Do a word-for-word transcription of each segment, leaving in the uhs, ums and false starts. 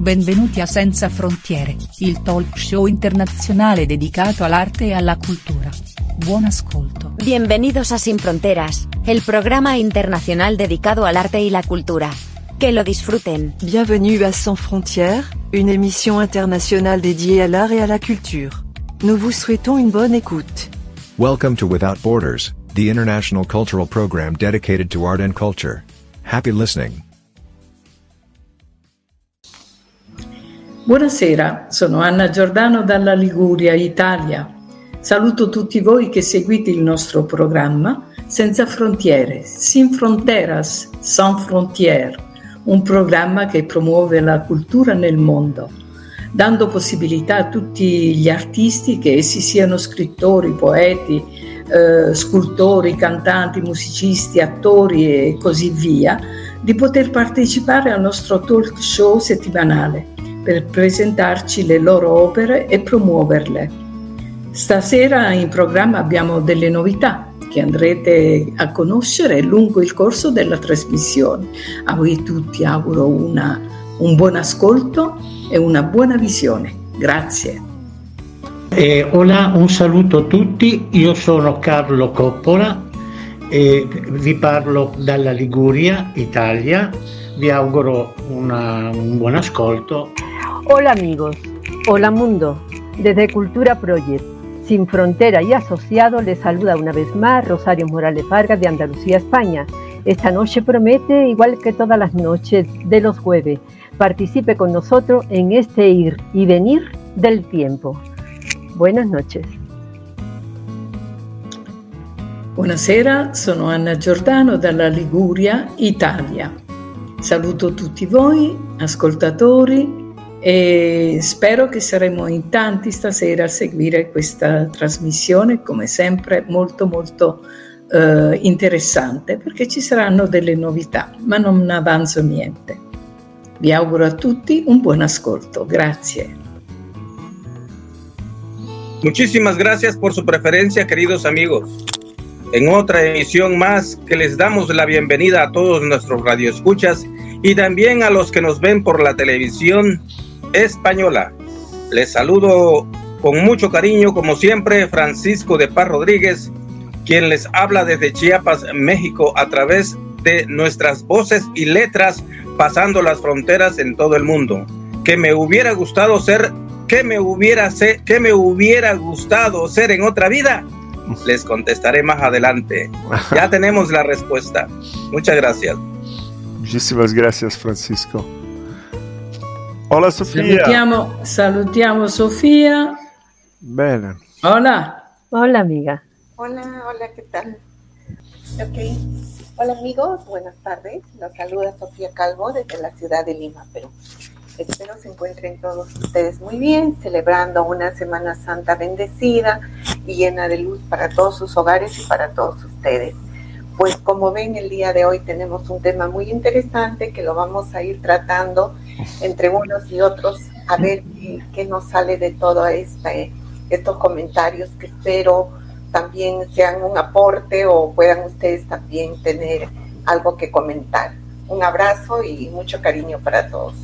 Benvenuti a Senza Frontiere, il talk show internazionale dedicato all'arte e alla cultura. Buon ascolto. Bienvenidos a Sin Fronteras, el programa internacional dedicado al arte y la cultura. Que lo disfruten. Bienvenue à Sans Frontières, une émission internationale dédiée à l'art et à la culture. Nous vous souhaitons une bonne écoute. Welcome to Without Borders, the international cultural program dedicated to art and culture. Happy listening. Buonasera, sono Anna Giordano dalla Liguria, Italia. Saluto tutti voi che seguite il nostro programma Senza Frontiere, Sin Fronteras, Sans Frontières, un programma che promuove la cultura nel mondo, dando possibilità a tutti gli artisti, che essi siano scrittori, poeti, eh, scultori, cantanti, musicisti, attori e così via, di poter partecipare al nostro talk show settimanale per presentarci le loro opere e promuoverle. Stasera in programma abbiamo delle novità che andrete a conoscere lungo il corso della trasmissione. A voi tutti auguro una, un buon ascolto e una buona visione. Grazie. Eh, hola, un saluto a tutti, io sono Carlo Coppola e vi parlo dalla Liguria, Italia. Vi auguro una, un buon ascolto. Hola amigos, hola mundo, desde Cultura Project, Sin Frontera y Asociado les saluda una vez más Rosario Morales Vargas de Andalucía, España. Esta noche promete, igual que todas las noches de los jueves, participe con nosotros en este ir y venir del tiempo. Buenas noches. Buonasera, sono Anna Giordano dalla Liguria, Italia. Saluto tutti voi, ascoltatori, e spero che saremo in tanti stasera a seguire questa trasmissione, come sempre molto molto eh, interessante, perché ci saranno delle novità, ma non avanzo niente. Vi auguro a tutti un buon ascolto. Grazie. Muchísimas gracias por su preferencia, queridos amigos. En otra emisión más que les damos la bienvenida a todos nuestros radioescuchas y también a los que nos ven por la televisión española. Les saludo con mucho cariño, como siempre, Francisco de Paz Rodríguez, quien les habla desde Chiapas, México, a través de nuestras voces y letras, pasando las fronteras en todo el mundo. Que me hubiera gustado ser, que me hubiera ser, que me hubiera gustado ser en otra vida. Les contestaré más adelante. Ya tenemos la respuesta. Muchas gracias. Muchísimas gracias, Francisco. Hola, Sofía. Salutiamo, salutiamo Sofía. Bene. Hola. Hola, amiga. Hola, hola, ¿qué tal? Ok. Hola, amigos, buenas tardes. Los saluda Sofía Calvo desde la ciudad de Lima, Perú. Espero se encuentren todos ustedes muy bien, celebrando una Semana Santa bendecida y llena de luz para todos sus hogares y para todos ustedes. Pues como ven, el día de hoy tenemos un tema muy interesante que lo vamos a ir tratando entre unos y otros, a ver qué, qué nos sale de todos este, estos comentarios, que espero también sean un aporte o puedan ustedes también tener algo que comentar. Un abrazo y mucho cariño para todos.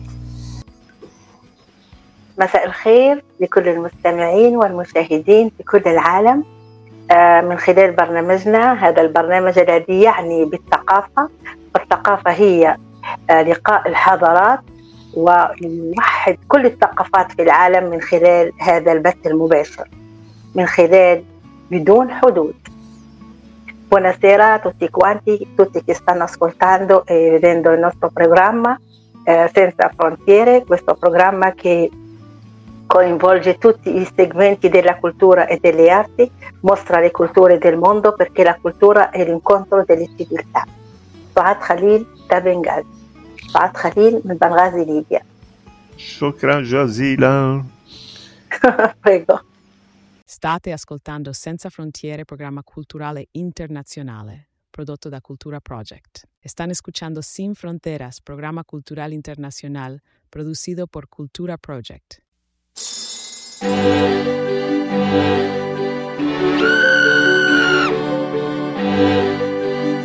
مساء الخير لكل المستمعين والمشاهدين في كل العالم. من خلال برنامجنا، هذا البرنامج الذي يعني بالثقافة، والثقافة هي لقاء الحضارات ويوحد كل الثقافات في العالم من خلال هذا البث المباشر، من خلال بدون حدود. Buonasera a tutti quanti, tutti che stanno ascoltando e vedendo il nostro programma eh, Senza Frontiere, questo programma che coinvolge tutti i segmenti della cultura e delle arti, mostra le culture del mondo, perché la cultura è l'incontro delle civiltà. Suad Khalil da Benghazi. Suad Khalil من بنغازي ليبيا. شكرا جزيلا. Prego. State ascoltando Senza Frontiere, programma culturale internazionale, prodotto da Cultura Project. Están escuchando Sin Fronteras, programa cultural internacional, producido por Cultura Project.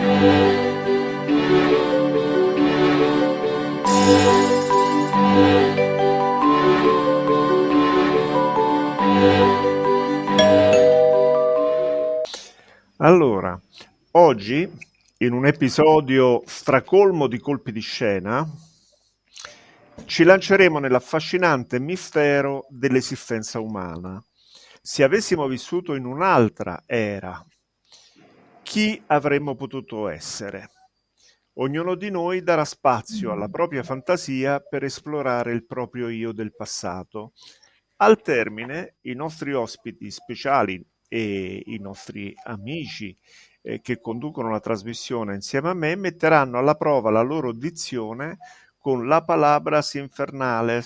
Thank you. Allora, oggi, in un episodio stracolmo di colpi di scena, ci lanceremo nell'affascinante mistero dell'esistenza umana. Se avessimo vissuto in un'altra era, chi avremmo potuto essere? Ognuno di noi darà spazio alla propria fantasia per esplorare il proprio io del passato. Al termine, i nostri ospiti speciali e i nostri amici eh, che conducono la trasmissione insieme a me metteranno alla prova la loro dizione con la palabras infernale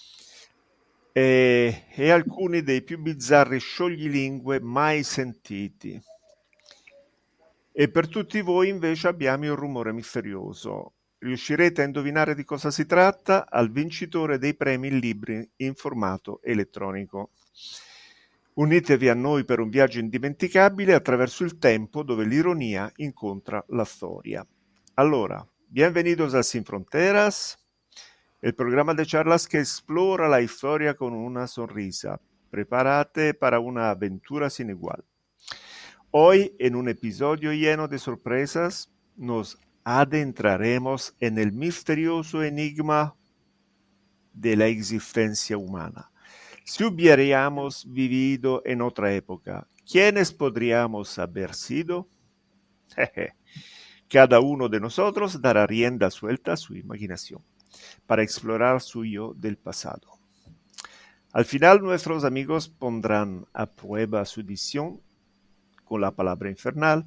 e, e alcuni dei più bizzarri scioglilingue mai sentiti. E per tutti voi invece abbiamo il rumore misterioso. Riuscirete a indovinare di cosa si tratta? Al vincitore dei premi libri in formato elettronico. Unitevi a noi per un viaggio indimenticabile attraverso il tempo dove l'ironia incontra la storia. Allora, bienvenidos a Sin Fronteras, el programa de charlas que explora la historia con una sonrisa. Prepárate para una aventura sin igual. Hoy, en un episodio lleno de sorpresas, nos adentraremos en el misterioso enigma de la existencia humana. Si hubiéramos vivido en otra época, ¿quiénes podríamos haber sido? Jeje. Cada uno de nosotros dará rienda suelta a su imaginación para explorar su yo del pasado. Al final, nuestros amigos pondrán a prueba su dicción con la palabra infernal,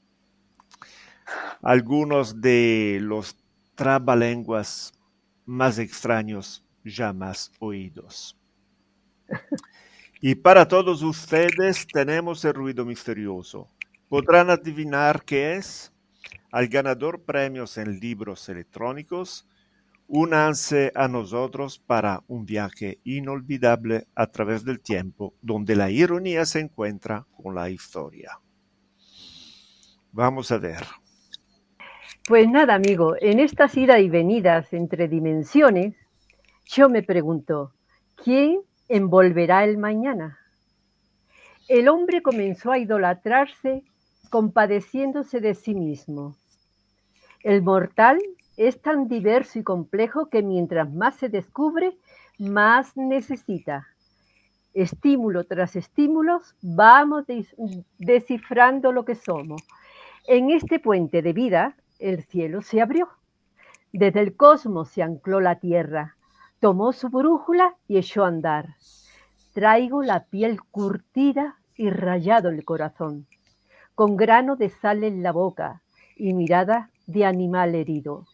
algunos de los trabalenguas más extraños jamás oídos. Y para todos ustedes tenemos el ruido misterioso. ¿Podrán adivinar qué es? Al ganador premios en libros electrónicos, únanse a nosotros para un viaje inolvidable a través del tiempo, donde la ironía se encuentra con la historia. Vamos a ver. Pues nada, amigo, en estas idas y venidas entre dimensiones, yo me pregunto, ¿quién envolverá el mañana? El hombre comenzó a idolatrarse compadeciéndose de sí mismo. El mortal es tan diverso y complejo que mientras más se descubre, más necesita. Estímulo tras estímulos, vamos des- descifrando lo que somos. En este puente de vida, el cielo se abrió. Desde el cosmos se ancló la tierra, tomó su brújula y echó a andar. Traigo la piel curtida y rayado el corazón, con grano de sal en la boca y mirada de animal herido.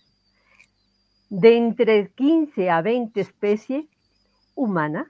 De entre quince a veinte especies humanas,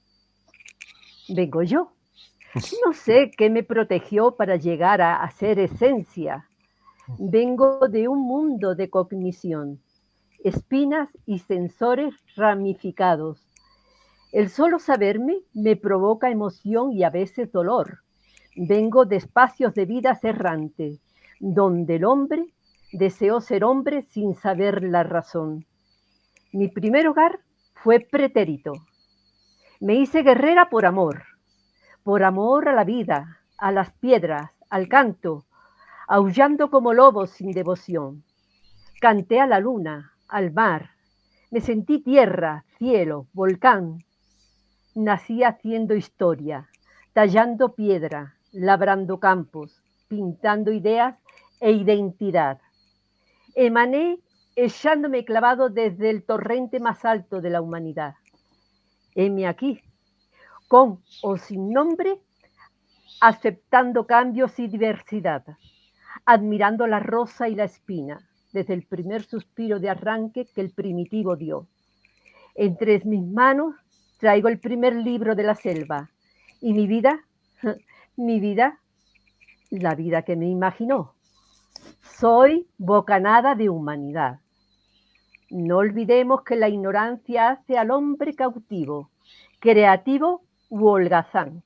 vengo yo. No sé qué me protegió para llegar a, a ser esencia. Vengo de un mundo de cognición, espinas y sensores ramificados. El solo saberme me provoca emoción y a veces dolor. Vengo de espacios de vidas errantes, donde el hombre deseó ser hombre sin saber la razón. Mi primer hogar fue pretérito. Me hice guerrera por amor, por amor a la vida, a las piedras, al canto, aullando como lobos sin devoción. Canté a la luna, al mar, me sentí tierra, cielo, volcán. Nací haciendo historia, tallando piedra, labrando campos, pintando ideas e identidad. Emané echándome clavado desde el torrente más alto de la humanidad. Heme aquí, con o sin nombre, aceptando cambios y diversidad, admirando la rosa y la espina, desde el primer suspiro de arranque que el primitivo dio. Entre mis manos traigo el primer libro de la selva, y mi vida, mi vida, la vida que me imaginó. Soy bocanada de humanidad. No olvidemos que la ignorancia hace al hombre cautivo, creativo u holgazán.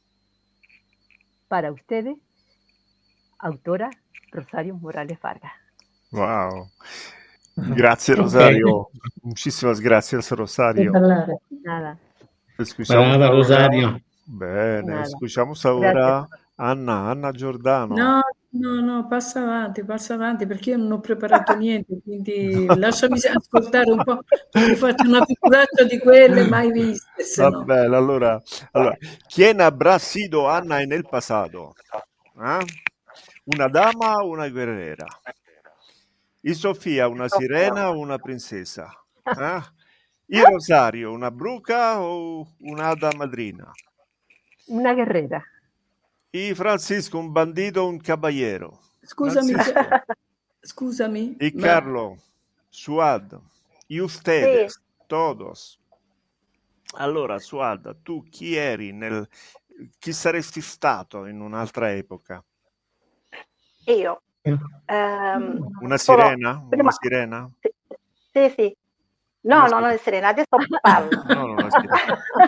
Para ustedes, autora Rosario Morales Vargas. Wow. Grazie Rosario. Muchísimas gracias Rosario. Nada. Escuchamos Brava ahora- Rosario. Bene, Nada. escuchamos ahora Anna, Anna Giordano. No, No, no, passa avanti, passa avanti, perché io non ho preparato niente, quindi lasciami s ascoltare un po', mi faccio una figuraccia di quelle mai viste, se Va no. bene, allora, allora, ¿quién habrá sido Ana en el pasado? ¿Ah? ¿Una dama o una guerrera? ¿Y Sofía una sirena o una princesa? ¿Ah? ¿Y Rosario una bruja o una hada madrina? Una guerrera. ¿Y Francisco un bandido o un caballero? Scusami, Francisco. c'è- scusami, Y ma Carlo, Suad, y ustedes, todos. Allora, Suad, tu chi eri nel... chi saresti stato in un'altra epoca? Io ehm, Una sono sirena? Una prima, sirena? sì, sì, Una no, no, non è sirena. serena, adesso parlo. No, non una sirena.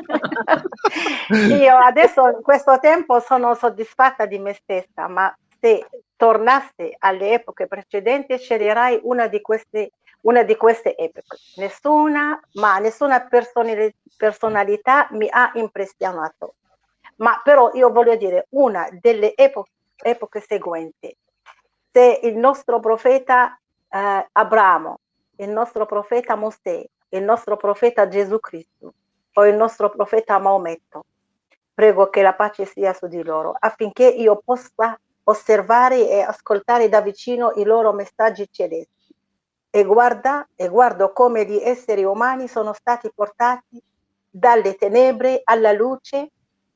Io adesso in questo tempo sono soddisfatta di me stessa, ma se tornassi alle epoche precedenti sceglierai una di queste, una di queste epoche. Nessuna, ma nessuna personali- personalità mi ha impressionato. Ma però io voglio dire una delle epo- epoche seguenti. Se il nostro profeta eh, Abramo, il nostro profeta Mosè, il nostro profeta Gesù Cristo o il nostro profeta Maometto, prego che la pace sia su di loro, affinché io possa osservare e ascoltare da vicino i loro messaggi celesti. E guarda, e guardo come gli esseri umani sono stati portati dalle tenebre alla luce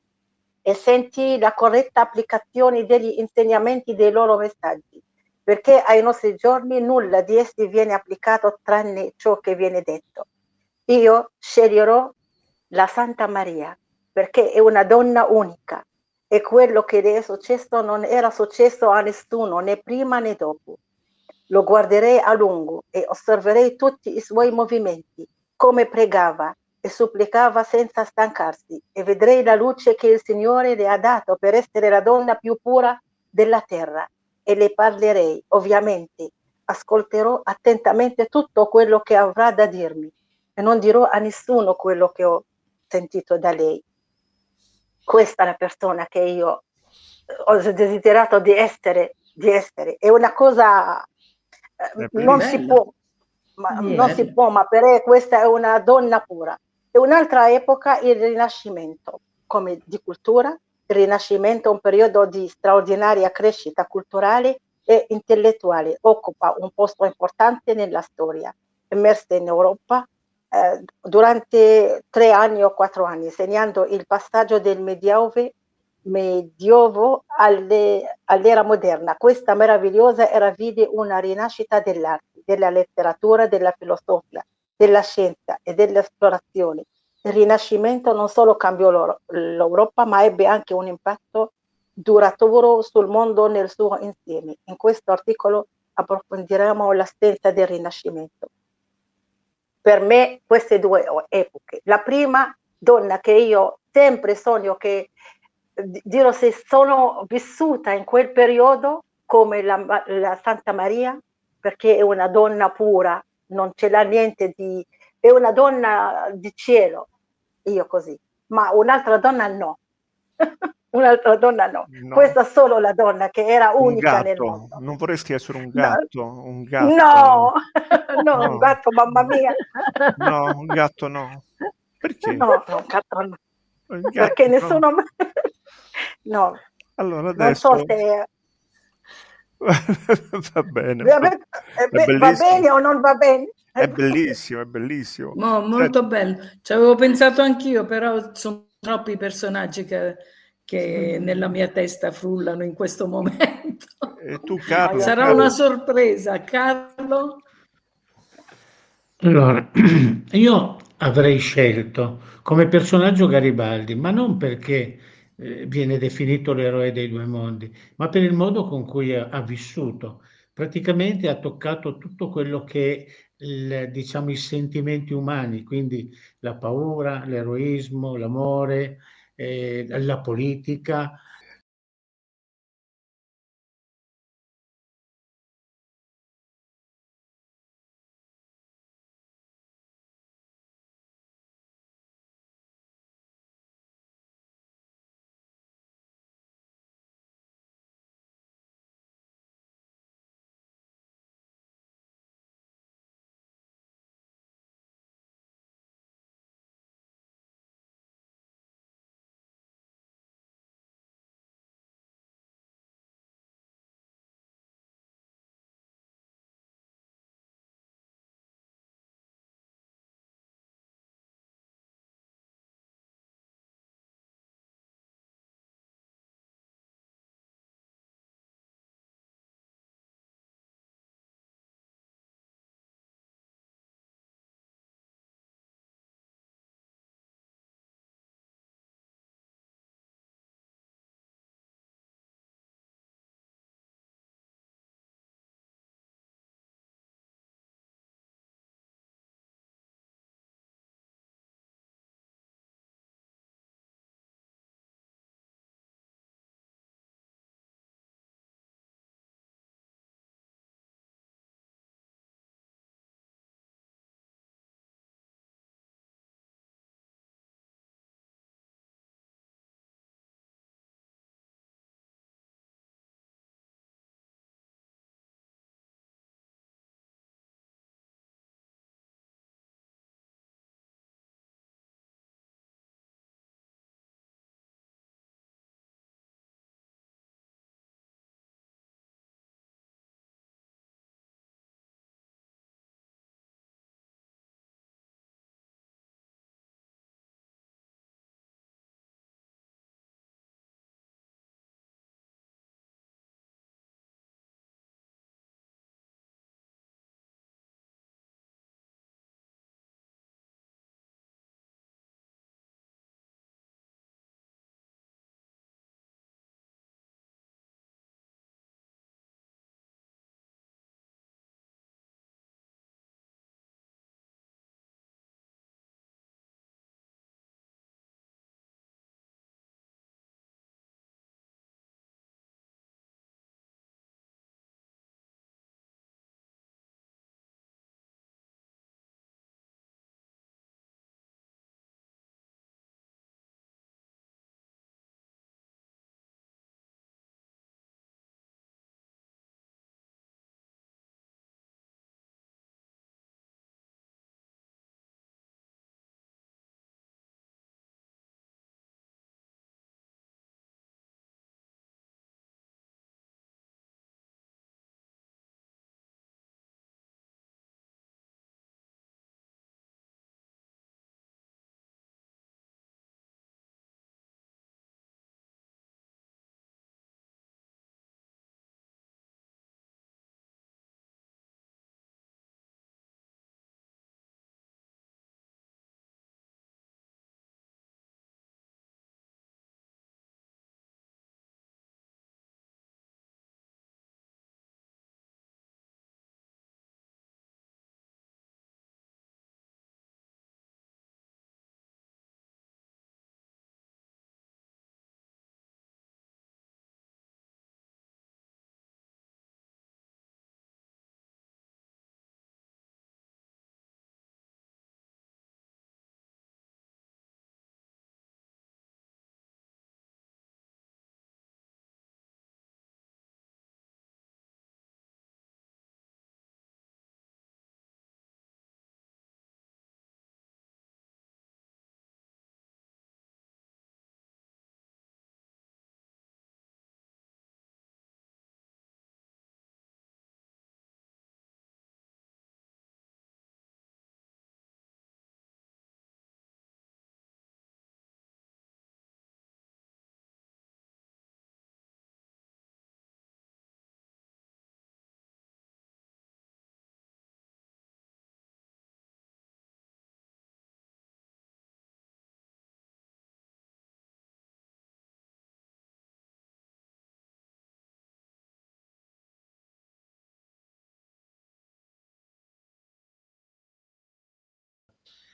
e senti la corretta applicazione degli insegnamenti dei loro messaggi, perché ai nostri giorni nulla di essi viene applicato tranne ciò che viene detto. Io sceglierò la Santa Maria, perché è una donna unica e quello che le è successo non era successo a nessuno, né prima né dopo. Lo guarderei a lungo e osserverei tutti i suoi movimenti, come pregava e supplicava senza stancarsi, e vedrei la luce che il Signore le ha dato per essere la donna più pura della terra, e le parlerei, ovviamente, ascolterò attentamente tutto quello che avrà da dirmi e non dirò a nessuno quello che ho sentito da lei. Questa è la persona che io ho desiderato di essere, di essere. È una cosa, eh, non si può, ma, non si può, ma per lei questa è una donna pura. E un'altra epoca, il Rinascimento, come di cultura. Il Rinascimento è un periodo di straordinaria crescita culturale e intellettuale, occupa un posto importante nella storia, emerse in Europa eh, durante tre anni o quattro anni, segnando il passaggio del Medioevo, medioevo alle, all'era moderna. Questa meravigliosa era vide una rinascita dell'arte, della letteratura, della filosofia, della scienza e dell'esplorazione. Il Rinascimento non solo cambiò l'Europa, ma ebbe anche un impatto duraturo sul mondo nel suo insieme. In questo articolo approfondiremo la storia del Rinascimento. Per me queste due epoche. La prima donna che io sempre sogno che dirò se sono vissuta in quel periodo come la, la Santa Maria, perché è una donna pura, non ce l'ha niente di... è una donna di cielo, io così, ma un'altra donna no. Un'altra donna no. No. Questa solo la donna che era Un unica gatto. nel mondo. Non vorresti essere un No. gatto? Un gatto? No, no, No. un gatto, mamma mia. No, un gatto no. Perché? No, un gatto no. Un gatto Perché no. nessuno... No, Allora non adesso... so se... Va bene. Va, Va, be- è va bellissimo. bene o non va bene? È bellissimo, è bellissimo. Mo, molto Senti, bello. Ci avevo pensato anch'io, però sono troppi personaggi che, che nella mia testa frullano in questo momento. e tu Carlo? Sarà Carlo? una sorpresa. Carlo? Allora, io avrei scelto come personaggio Garibaldi, ma non perché eh, viene definito l'eroe dei due mondi, ma per il modo con cui ha, ha vissuto. Praticamente ha toccato tutto quello che il, diciamo, i sentimenti umani, quindi la paura, l'eroismo, l'amore, eh, la politica.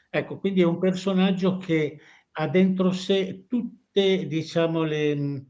Ecco, quindi è un personaggio che ha dentro sé tutte, diciamo, le,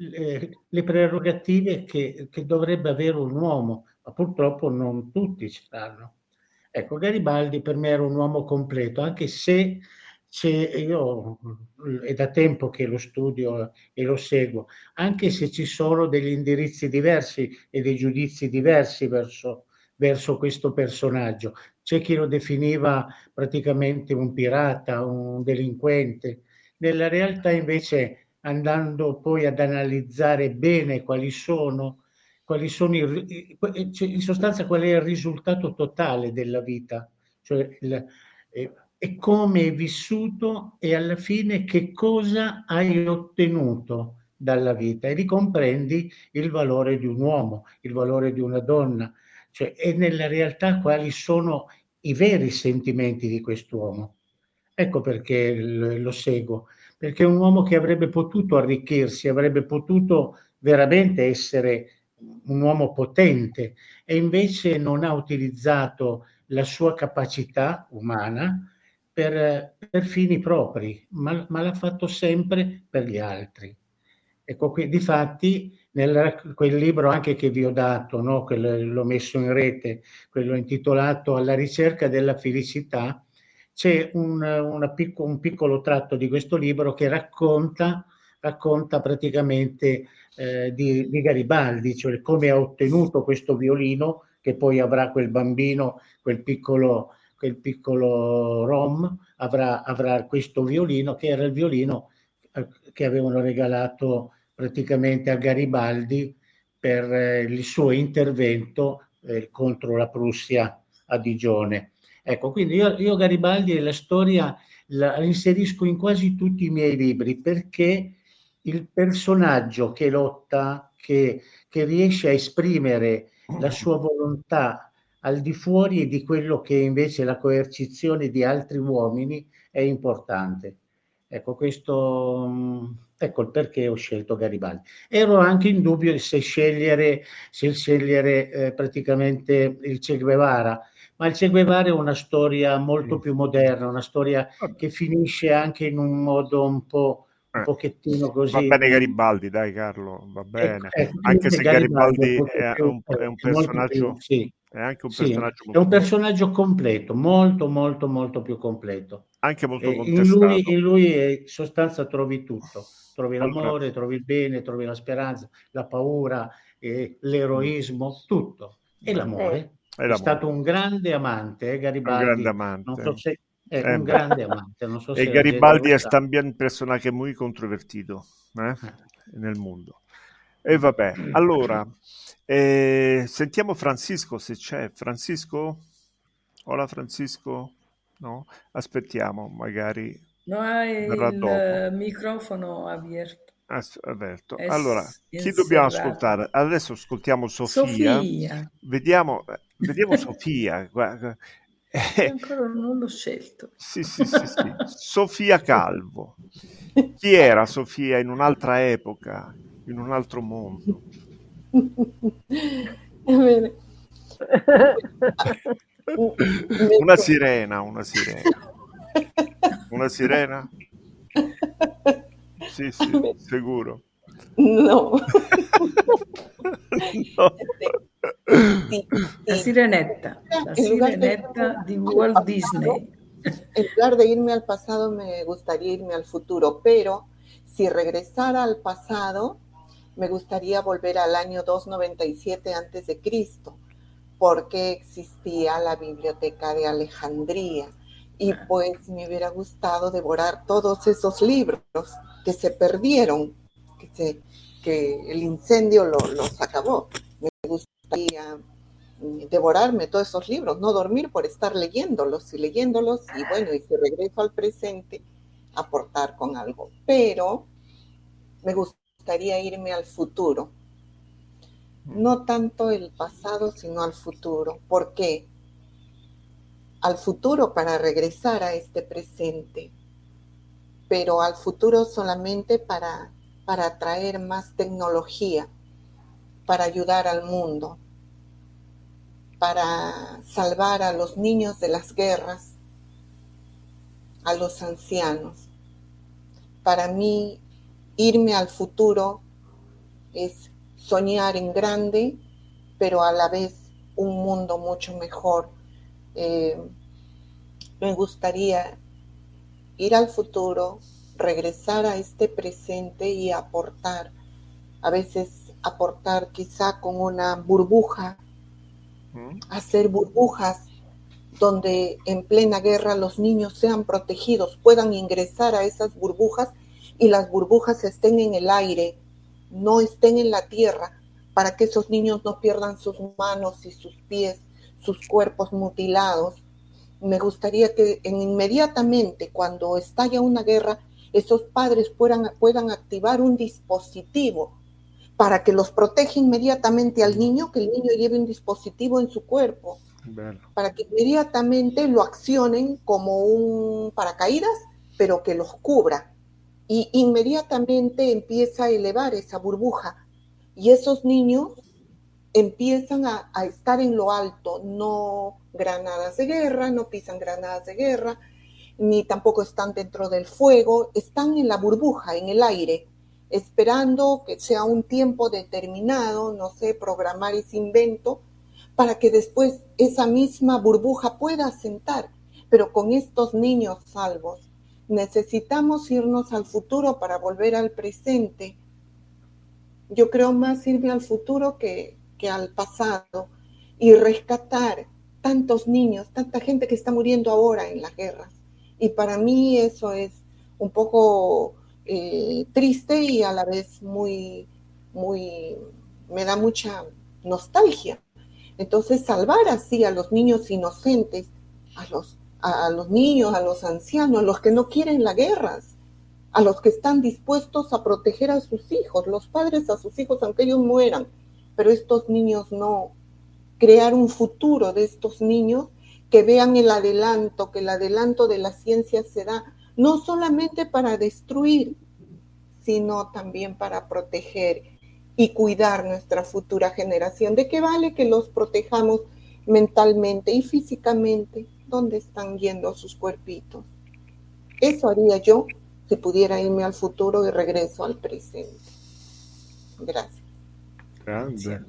le, le prerogative che, che dovrebbe avere un uomo, ma purtroppo non tutti ce l'hanno. Ecco, Garibaldi per me era un uomo completo, anche se, se io è da tempo che lo studio e lo seguo, anche se ci sono degli indirizzi diversi e dei giudizi diversi verso, verso questo personaggio. C'è chi lo definiva praticamente un pirata, un delinquente. Nella realtà invece, andando poi ad analizzare bene quali sono, quali sono i, cioè, in sostanza qual è il risultato totale della vita, cioè il, eh, e come è vissuto e alla fine che cosa hai ottenuto dalla vita e ricomprendi il valore di un uomo, il valore di una donna, cioè, e nella realtà quali sono i veri sentimenti di quest'uomo. Ecco perché lo seguo, perché è un uomo che avrebbe potuto arricchirsi, avrebbe potuto veramente essere un uomo potente e invece non ha utilizzato la sua capacità umana per, per fini propri, ma, ma l'ha fatto sempre per gli altri. Ecco, qui, difatti, nel quel libro anche che vi ho dato, no, quel, l'ho messo in rete, quello intitolato Alla ricerca della felicità, c'è un, una picco, un piccolo tratto di questo libro che racconta, racconta praticamente eh, di, di Garibaldi, cioè come ha ottenuto questo violino, che poi avrà quel bambino, quel piccolo, quel piccolo Rom, avrà, avrà questo violino, che era il violino eh, che avevano regalato praticamente a Garibaldi per eh, il suo intervento eh, contro la Prussia a Digione. Ecco, quindi io, io Garibaldi e la storia la inserisco in quasi tutti i miei libri perché il personaggio che lotta, che, che riesce a esprimere la sua volontà al di fuori di quello che invece la coercizione di altri uomini è importante. Ecco, questo, ecco il perché ho scelto Garibaldi. Ero anche in dubbio se scegliere, se scegliere eh, praticamente il Che Guevara, ma il Che Guevara è una storia molto più moderna, una storia che finisce anche in un modo un po' un pochettino così. Va bene Garibaldi, dai Carlo, va bene. Ecco, ecco, Anche se Garibaldi, Garibaldi è, è, un, è un personaggio, più, sì, è anche un sì, personaggio è un molto, personaggio completo, molto, molto, molto più completo. anche molto E in contestato. lui, in lui in sostanza trovi tutto, trovi Allora, l'amore, trovi il bene, trovi la speranza, la paura, eh, l'eroismo, tutto. E l'amore. È, È l'amore. stato un grande amante, eh, Garibaldi. Un grande amante. Non so se è eh un beh. grande amante. Non so e se Garibaldi è también un personaje muy controvertido eh, nel mondo. E vabbè, allora, eh, sentiamo Francisco se c'è. Francisco? Hola Francisco? No? Aspettiamo, magari No, hai verrà il dopo. microfono aperto. As- aperto. È Allora, s- chi dobbiamo inserrato. ascoltare? Adesso ascoltiamo Sofia. Sofia. Vediamo, vediamo Sofia. Guarda. Io ancora non l'ho scelto. Sì, sì, sì, sì. Sofia Calvo. Chi era Sofia in un'altra epoca, in un altro mondo? Bene. Una sirena, una sirena. Una sirena? Sì, sì, sicuro. No. No. Sì, La sì. sirenetta, la En lugar de- sirenetta di Walt Disney. En lugar de irme al pasado, me gustaría irme al futuro, pero si regresara al pasado, me gustaría volver al año doscientos noventa y siete antes de Cristo, porque existía la biblioteca de Alejandría y pues me hubiera gustado devorar todos esos libros que se perdieron, que, se, que el incendio lo, los acabó. Me gustaría devorarme todos esos libros, no dormir por estar leyéndolos y leyéndolos y bueno, y si regreso al presente, aportar con algo. Pero me gustaría irme al futuro. No tanto el pasado, sino al futuro. ¿Por qué? Al futuro para regresar a este presente, pero al futuro solamente para, para traer más tecnología, para ayudar al mundo, para salvar a los niños de las guerras, a los ancianos. Para mí, irme al futuro es soñar en grande, pero a la vez un mundo mucho mejor. Eh, me gustaría ir al futuro, regresar a este presente y aportar, a veces aportar quizá con una burbuja, ¿Mm? hacer burbujas donde en plena guerra los niños sean protegidos, puedan ingresar a esas burbujas y las burbujas estén en el aire, no estén en la tierra, para que esos niños no pierdan sus manos y sus pies, sus cuerpos mutilados. Me gustaría que en inmediatamente cuando estalla una guerra, esos padres puedan, puedan activar un dispositivo para que los proteja inmediatamente al niño, que el niño lleve un dispositivo en su cuerpo, bueno. para que inmediatamente lo accionen como un paracaídas, pero que los cubra. Y inmediatamente empieza a elevar esa burbuja. Y esos niños empiezan a, a estar en lo alto, no granadas de guerra, no pisan granadas de guerra, ni tampoco están dentro del fuego, están en la burbuja, en el aire, esperando que sea un tiempo determinado, no sé, programar ese invento, para que después esa misma burbuja pueda asentar. Pero con estos niños salvos, necesitamos irnos al futuro para volver al presente. Yo creo más irme al futuro que, que al pasado y rescatar tantos niños, tanta gente que está muriendo ahora en las guerras. Y para mí eso es un poco eh, triste y a la vez muy, muy, me da mucha nostalgia. Entonces salvar así a los niños inocentes, a los, a, a los niños, a los ancianos, a los que no quieren las guerras, a los que están dispuestos a proteger a sus hijos, los padres a sus hijos aunque ellos mueran, pero estos niños no. Crear un futuro de estos niños que vean el adelanto, que el adelanto de la ciencia se da no solamente para destruir, sino también para proteger y cuidar nuestra futura generación. ¿De qué vale que los protejamos mentalmente y físicamente? ¿Dónde están yendo sus cuerpitos? Eso haría yo si pudiera irme al futuro y regreso al presente. Gracias. Grande.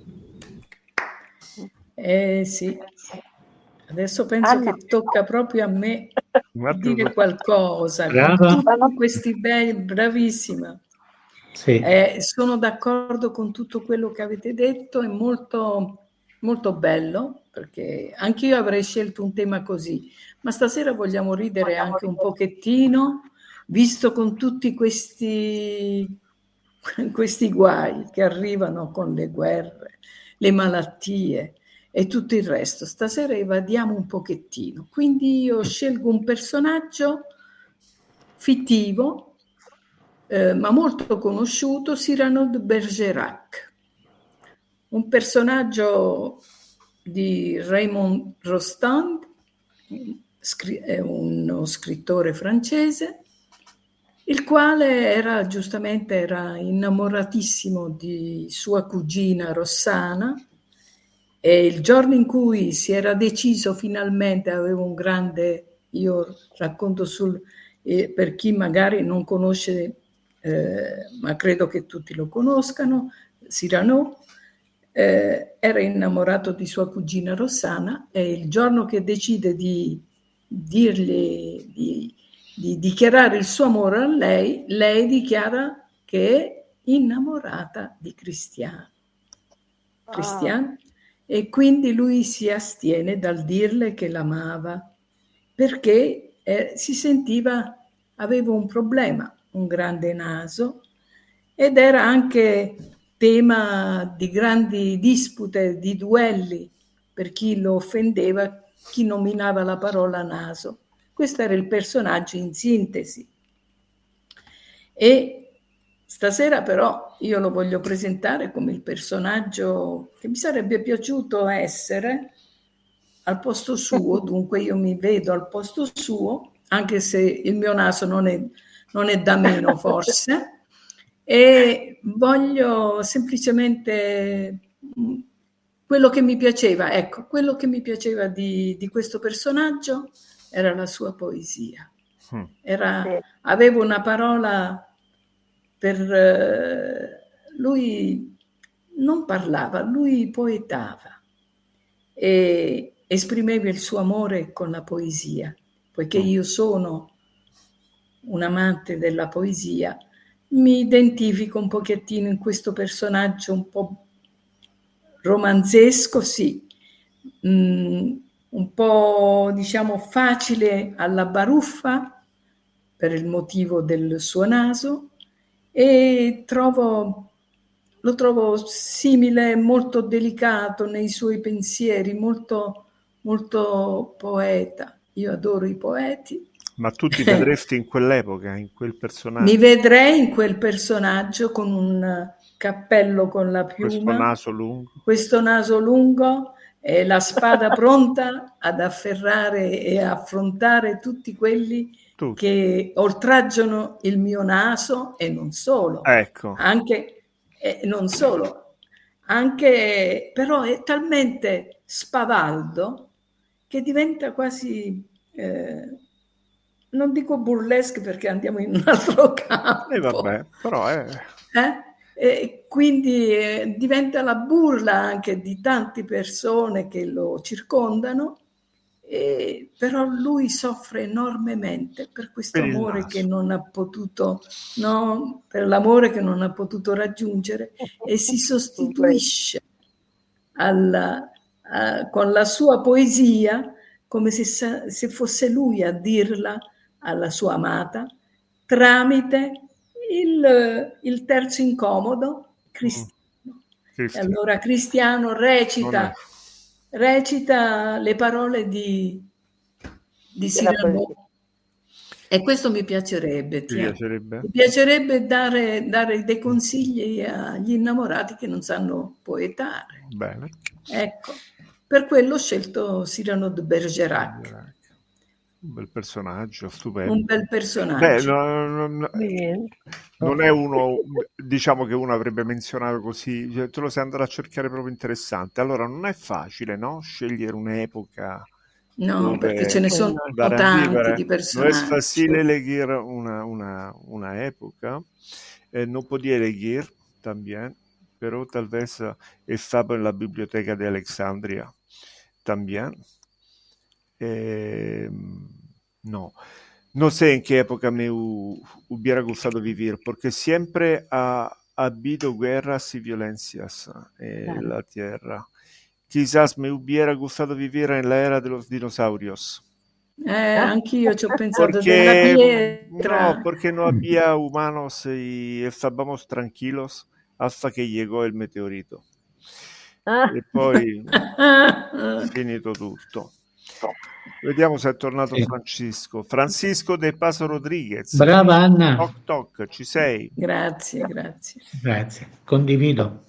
Eh sì, adesso penso Anna. che tocca proprio a me dire qualcosa. Con tutti questi bei, bravissima. Sì. Eh, sono d'accordo con tutto quello che avete detto, è molto, molto bello, perché anche io avrei scelto un tema così, ma stasera vogliamo ridere anche un pochettino, visto con tutti questi, questi guai che arrivano con le guerre, le malattie e tutto il resto. Stasera evadiamo un pochettino. Quindi io scelgo un personaggio fittivo, eh, ma molto conosciuto, Cyrano de Bergerac, un personaggio di Raymond Rostand, è uno scrittore francese, il quale era giustamente era innamoratissimo di sua cugina Rossana, e il giorno in cui si era deciso finalmente, aveva un grande, io racconto sul, eh, per chi magari non conosce, eh, ma credo che tutti lo conoscano, Cyrano, eh, era innamorato di sua cugina Rossana, e il giorno che decide di dirgli, di, di dichiarare il suo amore a lei, lei dichiara che è innamorata di Cristiano. Cristiano. Ah. E quindi lui si astiene dal dirle che l'amava, perché eh, si sentiva, aveva un problema, un grande naso, ed era anche tema di grandi dispute, di duelli, per chi lo offendeva, chi nominava la parola naso. Questo era il personaggio in sintesi. E stasera però io lo voglio presentare come il personaggio che mi sarebbe piaciuto essere al posto suo, dunque io mi vedo al posto suo, anche se il mio naso non è, non è da meno forse, e voglio semplicemente quello che mi piaceva, ecco, quello che mi piaceva di, di questo personaggio era la sua poesia. Era, avevo una parola per... Eh, lui non parlava, lui poetava e esprimeva il suo amore con la poesia. Poiché io sono un amante della poesia, mi identifico un pochettino in questo personaggio un po' romanzesco, sì, mm, un po' diciamo facile alla baruffa per il motivo del suo naso, e trovo, lo trovo simile, molto delicato nei suoi pensieri, molto, molto poeta. Io adoro i poeti. Ma tu ti vedresti in quell'epoca, in quel personaggio? Mi vedrei in quel personaggio con un cappello con la piuma, questo naso lungo, questo naso lungo e la spada pronta ad afferrare e affrontare tutti quelli tutti. che oltraggiano il mio naso, e non solo, ecco. anche eh, non solo, anche però è talmente spavaldo che diventa quasi eh, non dico burlesque perché andiamo in un altro campo. E eh vabbè, però è... Eh? E quindi eh, diventa la burla anche di tante persone che lo circondano, e, però lui soffre enormemente per questo per amore che non ha potuto, no, per l'amore che non ha potuto raggiungere, e si sostituisce alla, a, con la sua poesia come se, se fosse lui a dirla alla sua amata, tramite il, il terzo incomodo, Cristiano. Mm. E allora Cristiano recita, recita le parole di, di Cyrano, e questo mi piacerebbe. Mi piacerebbe, mi piacerebbe dare, dare dei consigli agli innamorati che non sanno poetare. Bene. Ecco, per quello ho scelto Cyrano de Bergerac. Un bel personaggio, stupendo. Un bel personaggio. Beh, no, no, no, non è uno, diciamo, che uno avrebbe menzionato così, cioè, tu lo sei andato a cercare proprio interessante. Allora non è facile, no? Scegliere un'epoca. No, perché ce ne sono tanti di personaggi. No es facile elegir una, una, una época, eh, no podía elegir también, pero tal vez uh, estaba en la biblioteca de Alexandria también. Eh, no, no sé en qué época me hu, hubiera gustado vivir, porque siempre ha, ha habido guerras y violencias en claro. la Tierra. Quizás me hubiera gustado vivir en la era de los dinosaurios. Eh, anch'io ci ho pensato porque, della pietra. No, porque no había humanos y estábamos tranquilos hasta che llegó il meteorito. Ah. E poi finito tutto. Vediamo se è tornato eh. Francisco. Francisco De Paso Rodriguez. Brava Anna. Toc toc, ci sei? Grazie, grazie. Grazie, condivido.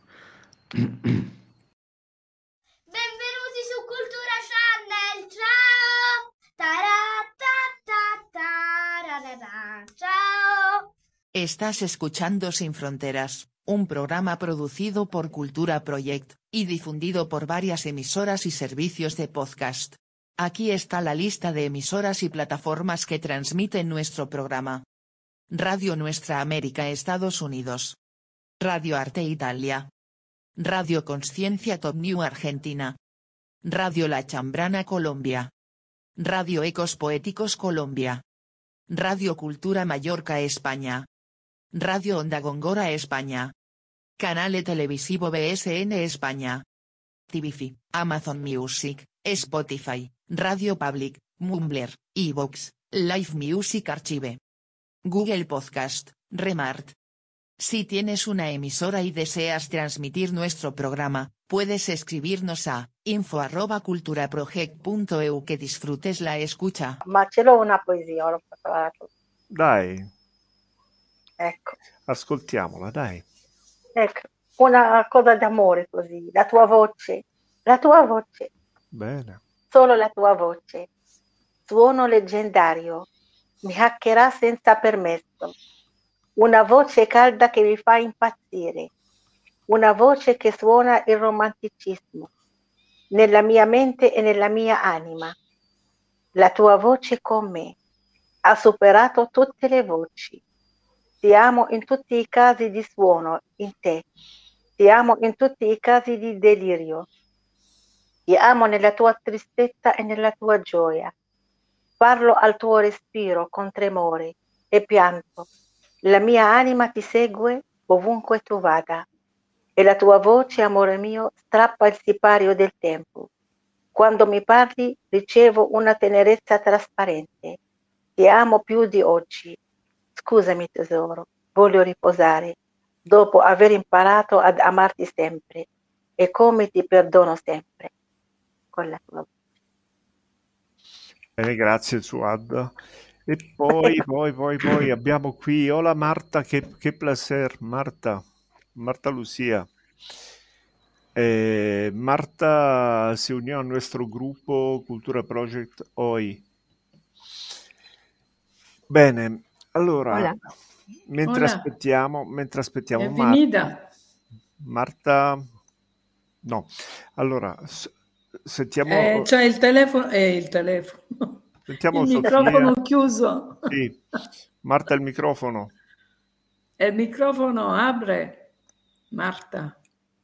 Estás escuchando Sin Fronteras, un programa producido por Cultura Project, y difundido por varias emisoras y servicios de podcast. Aquí está la lista de emisoras y plataformas que transmiten nuestro programa. Radio Nuestra América Estados Unidos. Radio Arte Italia. Radio Conciencia Top New Argentina. Radio La Chambrana Colombia. Radio Ecos Poéticos Colombia. Radio Cultura Mallorca España. Radio Onda Góngora España. Canale Televisivo B S N España. Tibifi, Amazon Music, Spotify, Radio Public, Mumbler, iVoox, Live Music Archive. Google Podcast, Remart. Si tienes una emisora y deseas transmitir nuestro programa, puedes escribirnos a info arroba culturaproject punto e u che disfrutes la escucha. Ma ce l'ho una poesia, l'ho preparato. Dai. Ecco. Ascoltiamola, dai. Ecco, una cosa d'amore così, la tua voce, la tua voce. Bene. Solo la tua voce. Suono leggendario, mi hackerà senza permesso. Una voce calda che mi fa impazzire. Una voce che suona il romanticismo nella mia mente e nella mia anima. La tua voce con me, ha superato tutte le voci. Ti amo in tutti i casi di suono in te. Ti amo in tutti i casi di delirio. Ti amo nella tua tristezza e nella tua gioia. Parlo al tuo respiro con tremore e pianto. La mia anima ti segue ovunque tu vada. E la tua voce, amore mio, strappa il sipario del tempo. Quando mi parli ricevo una tenerezza trasparente. Ti amo più di oggi. Scusami tesoro, voglio riposare, dopo aver imparato ad amarti sempre. E come ti perdono sempre. Con la tua voce. Bene, grazie Suad. E poi, poi, poi, poi abbiamo qui, hola Marta, che, che placer, Marta, Marta Lucía. Eh, Marta se unió a nuestro grupo Cultura Project hoy. Bene, allora, Hola. mentre Hola. aspettiamo, mentre aspettiamo È Marta, finita. Marta, no, allora, s- sentiamo, Eh, c'è il telefono, eh, il telefono, sentiamo il Sofia. microfono chiuso. Sì, Marta il microfono. E il microfono apre, Marta.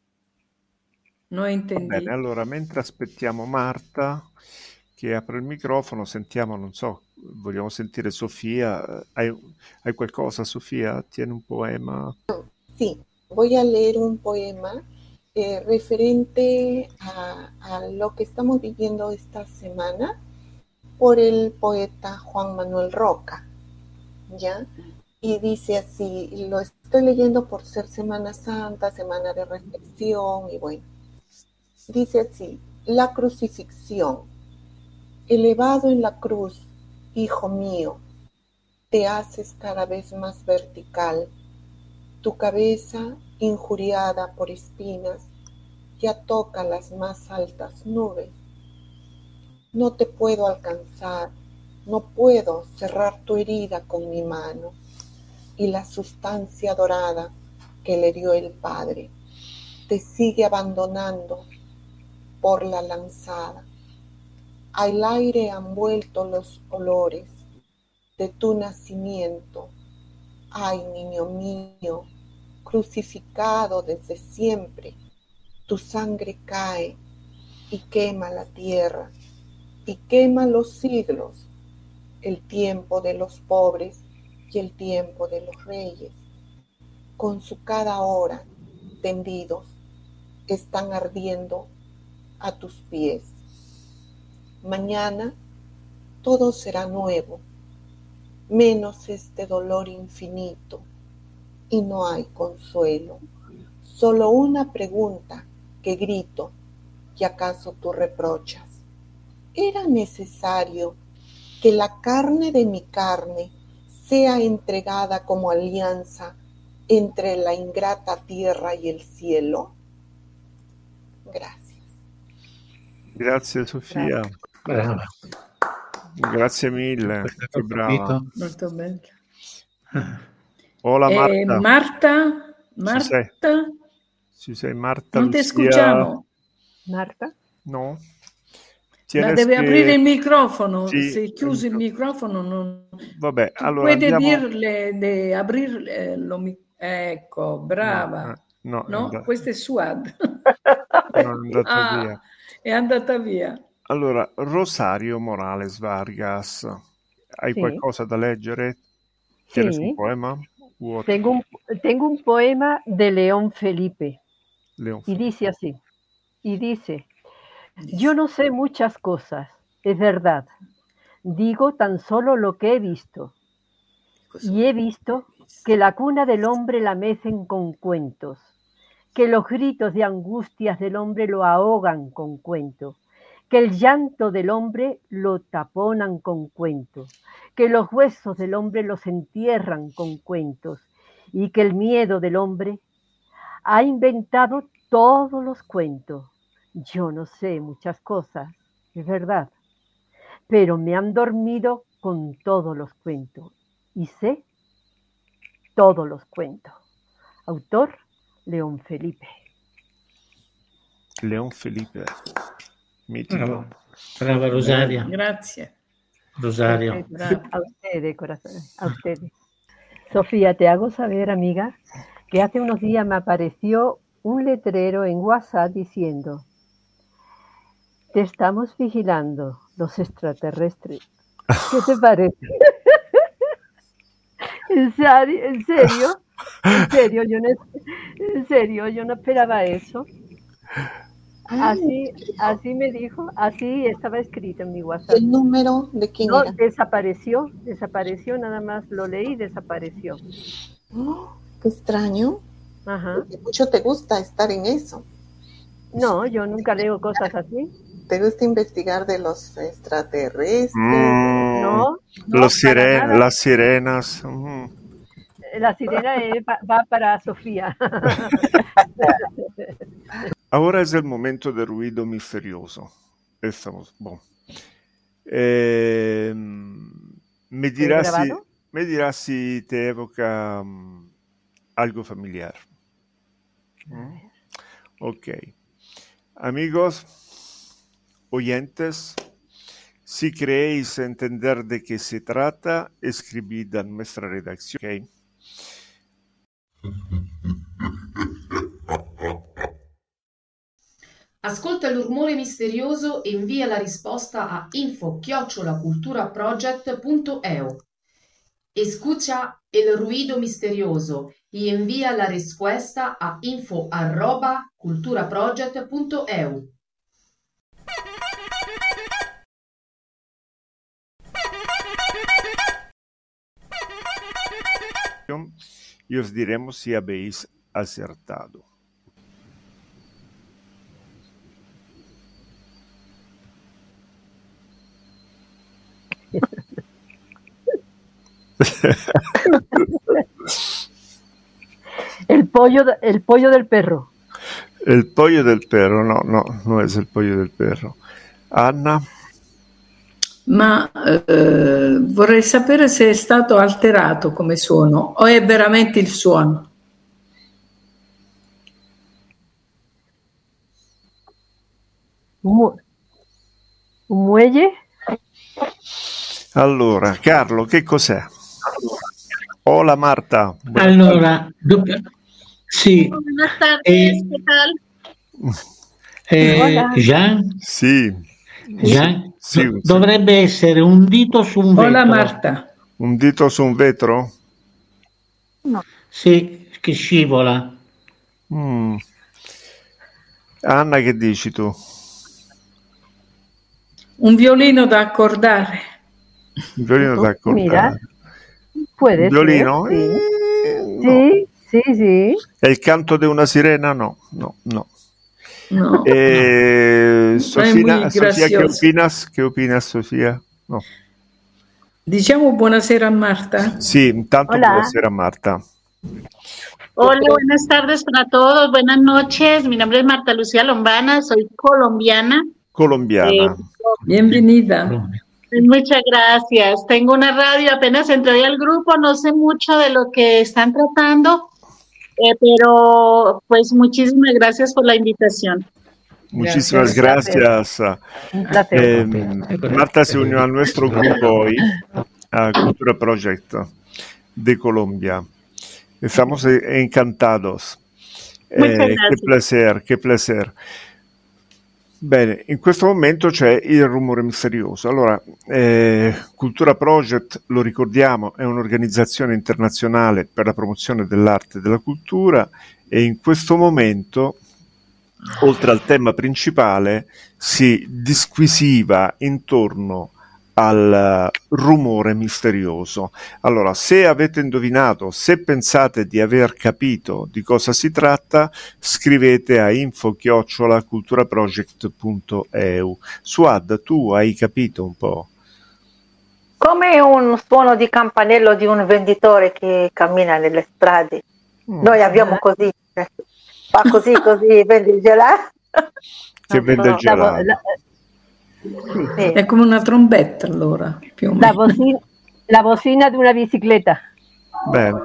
Non Va intendi? bene, allora, mentre aspettiamo Marta che apre il microfono, sentiamo, non so, vogliamo sentire Sofia. Hai, hai qualcosa, Sofia? Tieni un poema? Sí, voy a leer un poema eh, referente a, a lo que estamos viviendo esta semana por el poeta Juan Manuel Roca, ¿ya? Y dice así, lo estoy leyendo por ser Semana Santa, semana de reflexión, y bueno, dice así, la crucifixión, elevado en la cruz, hijo mío, te haces cada vez más vertical. Tu cabeza, injuriada por espinas, ya toca las más altas nubes. No te puedo alcanzar, no puedo cerrar tu herida con mi mano, y la sustancia dorada que le dio el Padre te sigue abandonando por la lanzada. Al aire han vuelto los olores de tu nacimiento. Ay, niño mío, crucificado desde siempre, tu sangre cae y quema la tierra y quema los siglos, el tiempo de los pobres y el tiempo de los reyes. Con su cada hora tendidos están ardiendo a tus pies. Mañana todo será nuevo, menos este dolor infinito, y no hay consuelo. Solo una pregunta que grito, y acaso tú reprochas. ¿Era necesario que la carne de mi carne sea entregada como alianza entre la ingrata tierra y el cielo? Gracias. Grazie Sofia. Brava. Grazie mille. Che brava. Molto bello. Hola Eh, Marta. Marta, Ci sei? Marta, Ci sei Marta non te Lucía? escuchamos. Marta. No. Ma Tienes deve che- aprire il microfono, Sì, se chiusi il il microfono non... Vabbè, Tu allora puoi andiamo... dirle di aprirle, lo mi- ecco, brava. No, eh, no, è No, andato- questo è Suad. no, è andata Ah, via. è andata via. Allora, Rosario Morales Vargas, hai Sì. qualcosa da leggere? ¿Tienes Sí. un poema? U otro? Tengo un, tengo un poema de León Felipe León y Felipe. dice así, y dice, yo no sé muchas cosas, es verdad, digo tan solo lo que he visto, y he visto que la cuna del hombre la mecen con cuentos, que los gritos de angustias del hombre lo ahogan con cuento, que el llanto del hombre lo taponan con cuento, que los huesos del hombre los entierran con cuentos, y que el miedo del hombre ha inventado todos los cuentos. Yo no sé muchas cosas, es verdad, pero me han dormido con todos los cuentos, y sé todos los cuentos. Autor, León Felipe. León Felipe. Mitico. Brava, brava Rosaria. Grazie. Rosario. A ustedes, corazón, a ustedes. Sofía, te hago saber, amiga, que hace unos días me apareció un letrero en WhatsApp diciendo: te estamos vigilando, los extraterrestres. ¿Qué te parece? ¿En serio? ¿En serio? ¿En serio? Yo no, en serio, yo no esperaba eso. Así, así me dijo, así estaba escrito en mi WhatsApp. ¿El número de quién no, era? desapareció, desapareció, nada más lo leí y desapareció. Oh, qué extraño. Ajá. Porque mucho te gusta estar en eso. No, yo nunca leo cosas así. ¿Te gusta investigar de los extraterrestres? Mm, no, no. Los siren- las sirenas. Mm. La sirena es, va para Sofía. Ahora es el momento del ruido misterioso. Estamos, bon. Eh, me dirás si, me dirás si te evoca um, algo familiar. ¿Mm? Ok. Amigos, oyentes, si creéis entender de qué se trata, escribid a nuestra redacción. Okay. Ascolta il rumore misterioso e invia la risposta a info chiocciola culturaproject punto e u. Escucha el ruido misterioso y envía la respuesta a info arroba culturaproject punto e u. Y os diremos si habéis acertado. El pollo, el pollo del perro. El pollo del perro, no, no, no es el pollo del perro. Anna? Ma eh, vorrei sapere se è stato alterato come suono o è veramente il suono. Mu- un muelle? Allora, Carlo, che cos'è? Hola Marta. Allora, do- sì. Buenas tardes, Eh, ¿qué tal? Eh, Hola. Jean? Sì. Jean? Sì, Do- sì. dovrebbe essere un dito su un vetro. Hola Marta. Un dito su un vetro? No. Sì, che scivola. Mm. Anna, che dici tu? Un violino da accordare. Il violino da accordare. Mira, puede Il violino? ser, sí. Eh, no. Sí, sí, sí. È il canto di una sirena? No, no, no. No. Eh, Sofia, muy Sofía, ¿qué gracioso. opinas? ¿Qué opinas, Sofía? No. Diciamo buonasera a Marta. Sí, intanto Hola. buonasera Marta. Hola, buenas tardes para todos, buenas noches. Mi nombre es Marta Lucía Lombana, soy colombiana. Colombiana. Bienvenida. Muchas gracias. Tengo una radio, apenas entré hoy al grupo, no sé mucho de lo que están tratando, eh, pero pues muchísimas gracias por la invitación. Muchísimas Gracias. gracias. Un placer. Eh, Marta se unió a nuestro grupo hoy, a Cultura Project de Colombia. Estamos eh, encantados. Muchas Eh, gracias. che placer, che placer. Bene, in questo momento c'è il rumore misterioso. Allora, eh, Cultura Project, lo ricordiamo, è un'organizzazione internazionale per la promozione dell'arte e della cultura e in questo momento, oltre al tema principale, si disquisiva intorno al rumore misterioso. Allora, se avete indovinato, se pensate di aver capito di cosa si tratta, scrivete a info chiocciola culturaproject punto e u. Suad, tu hai capito un po'? Come un suono di campanello di un venditore che cammina nelle strade. Mm. Noi abbiamo così, fa così così, vende il gelato. Che vende il La, gelato. vo- la- Sì. È come una trombetta allora, più o la meno. bocina, la bocina de una bicicleta. Bene,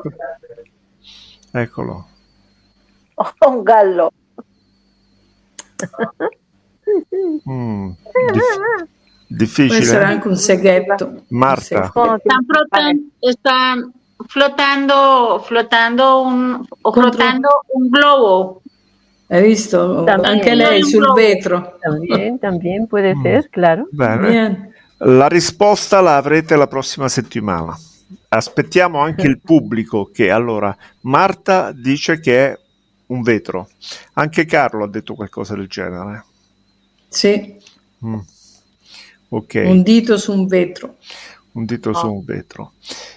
eccolo. Oh, un gallo. Mm, dif- Difficile. Può essere anche un seghetto. Marta. Están flotando, están flotando, flotando un, o flotando un globo. Hai visto? También. Anche lei sul vetro. También, también puede ser, claro. Bene. Bien. La risposta la avrete la prossima settimana. Aspettiamo anche il pubblico che allora Marta dice che è un vetro. Anche Carlo ha detto qualcosa del genere. Sì. Mm. Ok. Un dito su un vetro. Un dito su un vetro.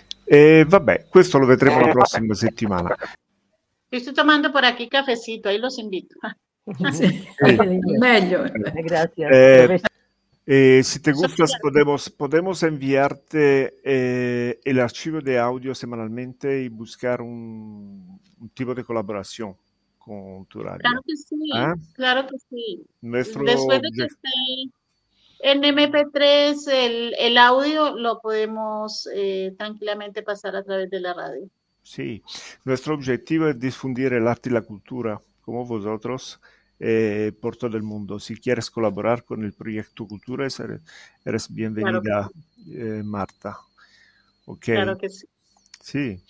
E vabbè, questo lo vedremo la prossima settimana. Yo estoy tomando por aquí cafecito, ahí los invito. Sí. Sí. Meglio. Gracias. Eh, eh, si te gustas, podemos, podemos enviarte eh, el archivo de audio semanalmente y buscar un, un tipo de colaboración con tu radio. Claro que sí, ¿Eh? claro que sí. Nuestro Después de que esté en eme pe tres, el, el audio lo podemos eh, tranquilamente pasar a través de la radio. Sí, nuestro objetivo es difundir el arte y la cultura, como vosotros, eh, por todo el mundo. Si quieres colaborar con el proyecto Cultura, eres, eres bienvenida, Claro eh, Marta. Ok. Claro che sì. Sì.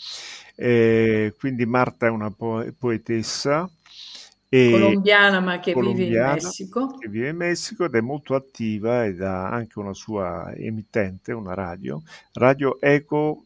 Eh, quindi Marta è una po- poetessa e Colombiana, ma che vive in colombiana, Messico. che vive in Messico ed è molto attiva ed ha anche una sua emittente, una radio, Radio Eco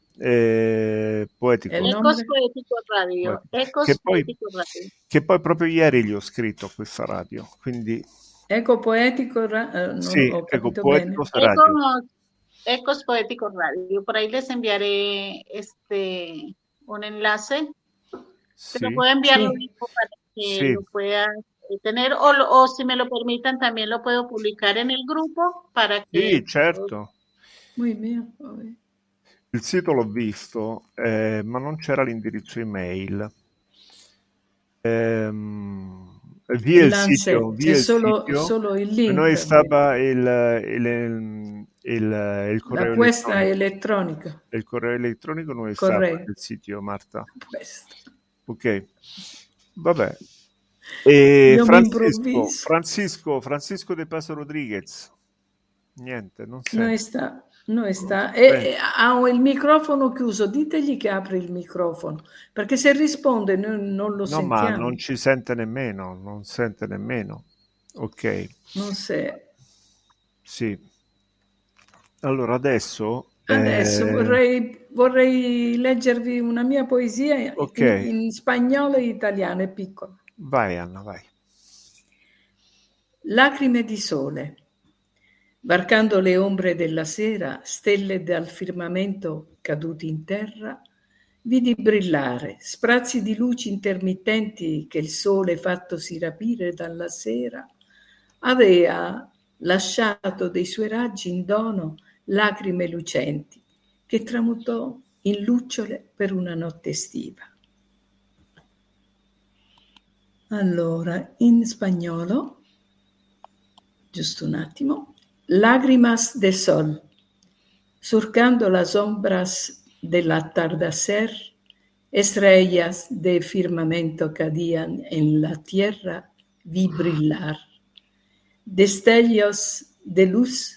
eh, Poetico. Ecos Poetico Radio. Ecos Che poi, Poetico Radio. che poi proprio ieri gli ho scritto a questa radio, quindi Eco Poetico, ra- eh, non sì, ho Eco capito Poetico bene. Radio. Ecos, Ecos Poetico Radio. Por ahí les enviaré este un enlace. Sì. Se lo puedo enviar Sí. lo mismo para que Sí. lo puedan eh, tener o, lo- o si me lo permitan también lo puedo publicar en el grupo para que Sì, certo. Muy bien. muy Il sito l'ho visto, eh, ma non c'era l'indirizzo email. Ehm, via il Lancet, sito, via c'è il solo, sito. solo il Per link. noi stava il, il, il, il, il correo La questa è elettronico. elettronica. Il correo elettronico non è stato Corretto. nel sito, Marta. Questa. Ok, vabbè. E Io mi Francisco, improvviso. Francisco, Francisco de Paso Rodriguez. Niente, non Noi sente. sta, noi sta. Non E, sente. e ha il microfono chiuso, ditegli che apri il microfono, perché se risponde noi non lo No, ma sentiamo. non ci sente nemmeno, non sente nemmeno. Ok, Non se... sì. Allora adesso... Adesso eh, vorrei, vorrei leggervi una mia poesia in, Ok. in spagnolo e italiano, è piccola. Vai Anna, vai. Lacrime di sole. Varcando le ombre della sera, stelle dal firmamento caduti in terra, vidi brillare sprazzi di luci intermittenti che il sole, fattosi rapire dalla sera, aveva lasciato dei suoi raggi in dono lacrime lucenti che tramutò in lucciole per una notte estiva. Allora, in spagnolo, giusto un attimo. Lágrimas de sol, surcando las sombras del atardecer, estrellas de firmamento caían en la tierra, vi brillar. Destellos de luz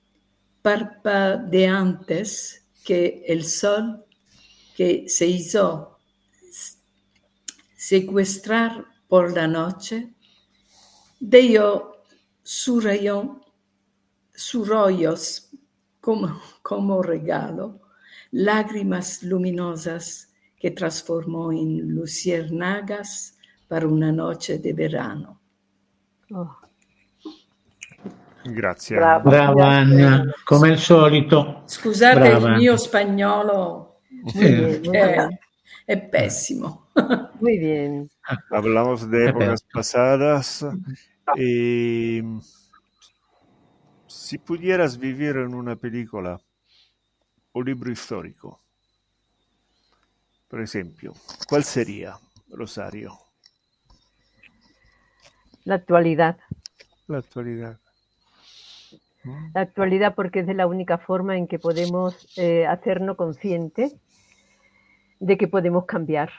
parpadeantes que el sol que se hizo secuestrar por la noche, dio su rayón su rollos como, como regalo, lágrimas luminosas que transformó en luciérnagas para una noche de verano. Oh. Grazie. Brava, Brava Anna, come al solito. Scusate Brava. il mio spagnolo Muy bien, muy che bien. è pessimo. Muy bien. Hablamos de épocas pasadas y si pudieras vivir en una película o libro histórico, por ejemplo, ¿cuál sería, Rosario? La actualidad. La actualidad. La actualidad porque es de la única forma en que podemos eh, hacernos conscientes de que podemos cambiar.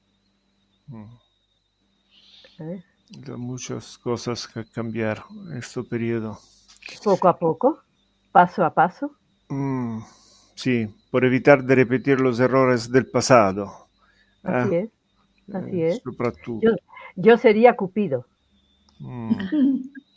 ¿Eh? Hay muchas cosas que cambiar en este periodo. Poco a poco. paso a paso. Mm, sí, por evitar de repetir los errores del pasado. Así eh, es, así eh, es. soprattutto. Yo, yo sería Cupido. Mm.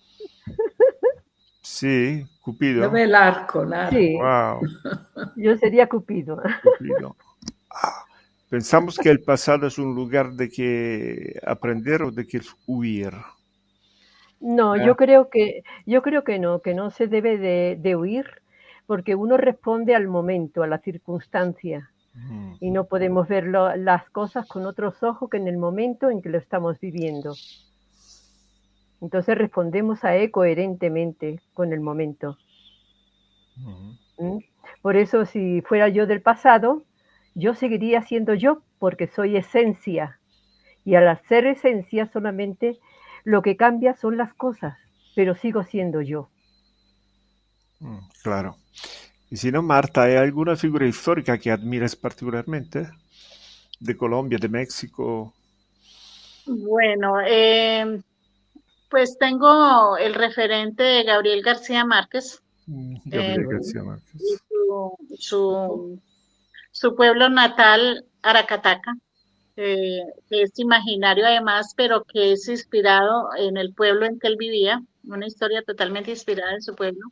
Sí, Cupido. Dov'è l'arco? l'arco? Sí, Wow, yo sería Cupido. Cupido. Ah, pensamos que el pasado es un lugar de que aprender o de que huir. No, Eh. yo creo que, yo creo que no, que no se debe de, de huir, porque uno responde al momento, a la circunstancia, Mm. y no podemos ver lo- las cosas con otros ojos que en el momento en que lo estamos viviendo. Entonces respondemos a él coherentemente con el momento. Mm. ¿Mm? Por eso, si fuera yo del pasado, yo seguiría siendo yo, porque soy esencia. Y al ser esencia solamente lo que cambia son las cosas, pero sigo siendo yo. Mm, claro. Y si no, Marta, ¿hay alguna figura histórica que admires particularmente? ¿De Colombia, de México? Bueno, eh, pues tengo el referente de Gabriel García Márquez. Mm, eh, Gabriel García Márquez. y su, su, su pueblo natal, Aracataca, eh, que es imaginario además, pero que es inspirado en el pueblo en que él vivía, una historia totalmente inspirada en su pueblo.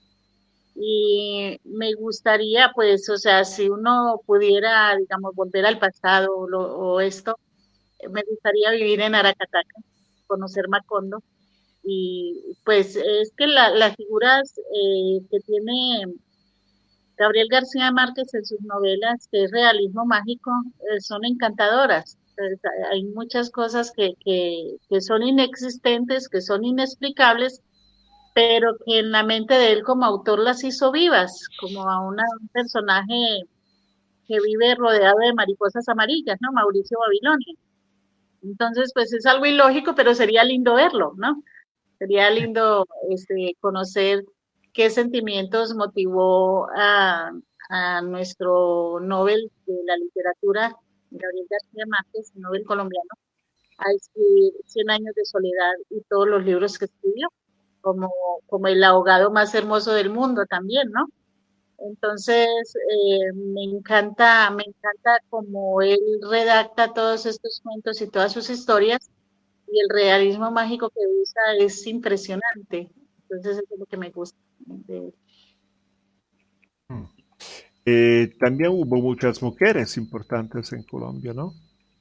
Y me gustaría, pues, o sea, si uno pudiera, digamos, volver al pasado o, lo- o esto, me gustaría vivir en Aracataca, conocer Macondo. Y pues es que la- las figuras eh, que tiene Gabriel García Márquez en sus novelas, que es realismo mágico, eh, son encantadoras. Pues, hay muchas cosas que, que, que son inexistentes, que son inexplicables, pero que en la mente de él como autor las hizo vivas, como a una, un personaje que vive rodeado de mariposas amarillas, ¿no? Mauricio Babilonia. Entonces, pues es algo ilógico, pero sería lindo verlo, ¿no? Sería lindo este, conocer qué sentimientos motivó a, a nuestro Nobel de la literatura, Gabriel García Márquez, Nobel colombiano, a escribir Cien años de soledad y todos los libros que escribió, como, como el ahogado más hermoso del mundo también, ¿no? Entonces, eh, me encanta, me encanta cómo él redacta todos estos cuentos y todas sus historias, y el realismo mágico que usa es impresionante. Entonces, eso es lo que me gusta de él. Mm. Eh, también hubo muchas mujeres importantes en Colombia, ¿no?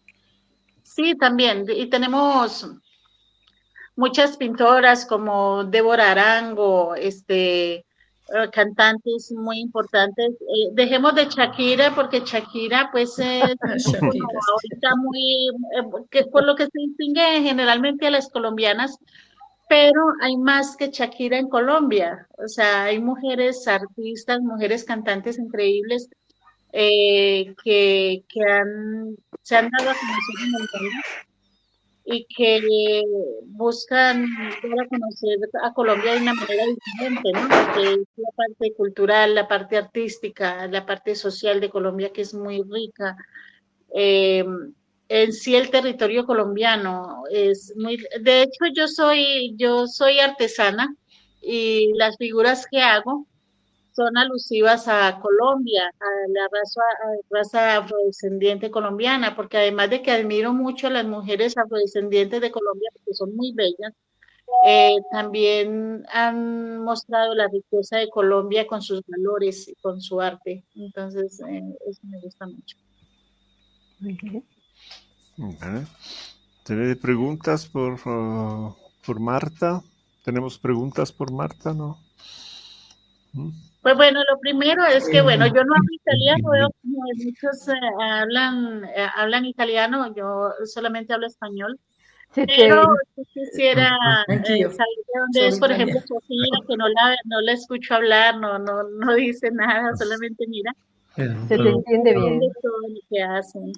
Sí, también. Y tenemos muchas pintoras como Débora Arango, este, eh, cantantes muy importantes. Eh, dejemos de Shakira, porque Shakira, pues, es Shakira, como sí. ahorita muy, eh, que por lo que se distingue generalmente a las colombianas, pero hay más que Shakira en Colombia. O sea, hay mujeres artistas, mujeres cantantes increíbles eh, que, que han, se han dado a conocer en el mundo y que buscan dar a conocer a Colombia de una manera diferente, ¿no? Porque es la parte cultural, la parte artística, la parte social de Colombia que es muy rica. Eh, en sí el territorio colombiano es muy, de hecho yo soy, yo soy artesana y las figuras que hago son alusivas a Colombia, a la raza, a raza afrodescendiente colombiana, porque además de que admiro mucho a las mujeres afrodescendientes de Colombia, porque son muy bellas, eh, también han mostrado la riqueza de Colombia con sus valores y con su arte. Entonces, eh, eso me gusta mucho. Muy bien. Vale. ¿Tenéis preguntas por, uh, por Marta? ¿Tenemos preguntas por Marta, no? ¿Mm? Pues bueno, lo primero es que, bueno, yo no hablo italiano, veo como muchos eh, hablan, eh, hablan italiano, yo solamente hablo español, Se pero te, si quisiera eh, Anch'io. saber de dónde Sono es, por ejemplo, italiana. Sofía, que no la, no la escucho hablar, no, no, no dice nada, solamente mira, se te entiende de dónde bien. son y qué hacen.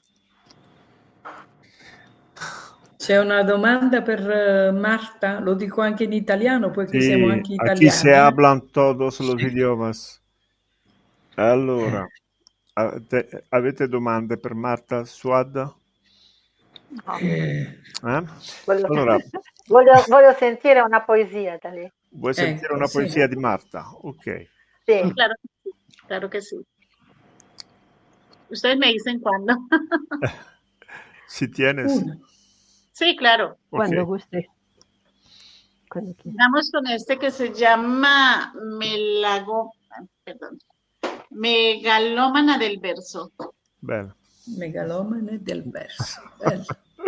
C'è una domanda per eh, Marta, lo dico anche in italiano, poiché siamo Sí, anche aquí se italiani. eh. hablan todos los idiomas. Allora, avete, avete domande per Marta Suad? No. Eh? Voglio, Allora, voglio, voglio sentire una poesia da lei. vuoi sentire Ecco, una sì. poesia di Marta? Ok. Sí. Claro, claro que sí. Ustedes me dicen cuándo. Si tienes. Una. Sí, claro. Cuando Ok. guste. Cuando quiera. Vamos con este que se llama Melago, perdón, Megalómana del verso. Bene. Megalomane del verso. Bello.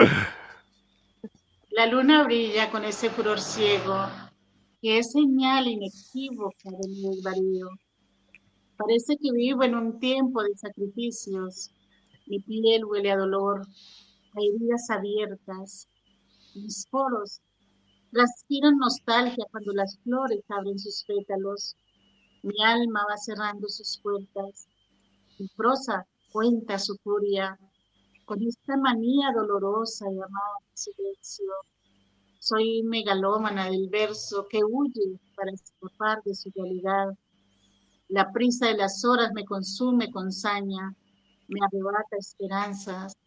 La luna brilla con ese furor ciego, que es señal inequívoca de mi desvarío. Parece que vivo en un tiempo de sacrificios. Mi piel huele a dolor, a heridas abiertas. Mis poros transpiran nostalgia cuando las flores abren sus pétalos. Mi alma va cerrando sus puertas. Mi prosa cuenta su furia. Con esta manía dolorosa llamada silencio. Soy megalómana del verso que huye para escapar de su realidad. La prisa de las horas me consume con saña, me arrebata esperanzas.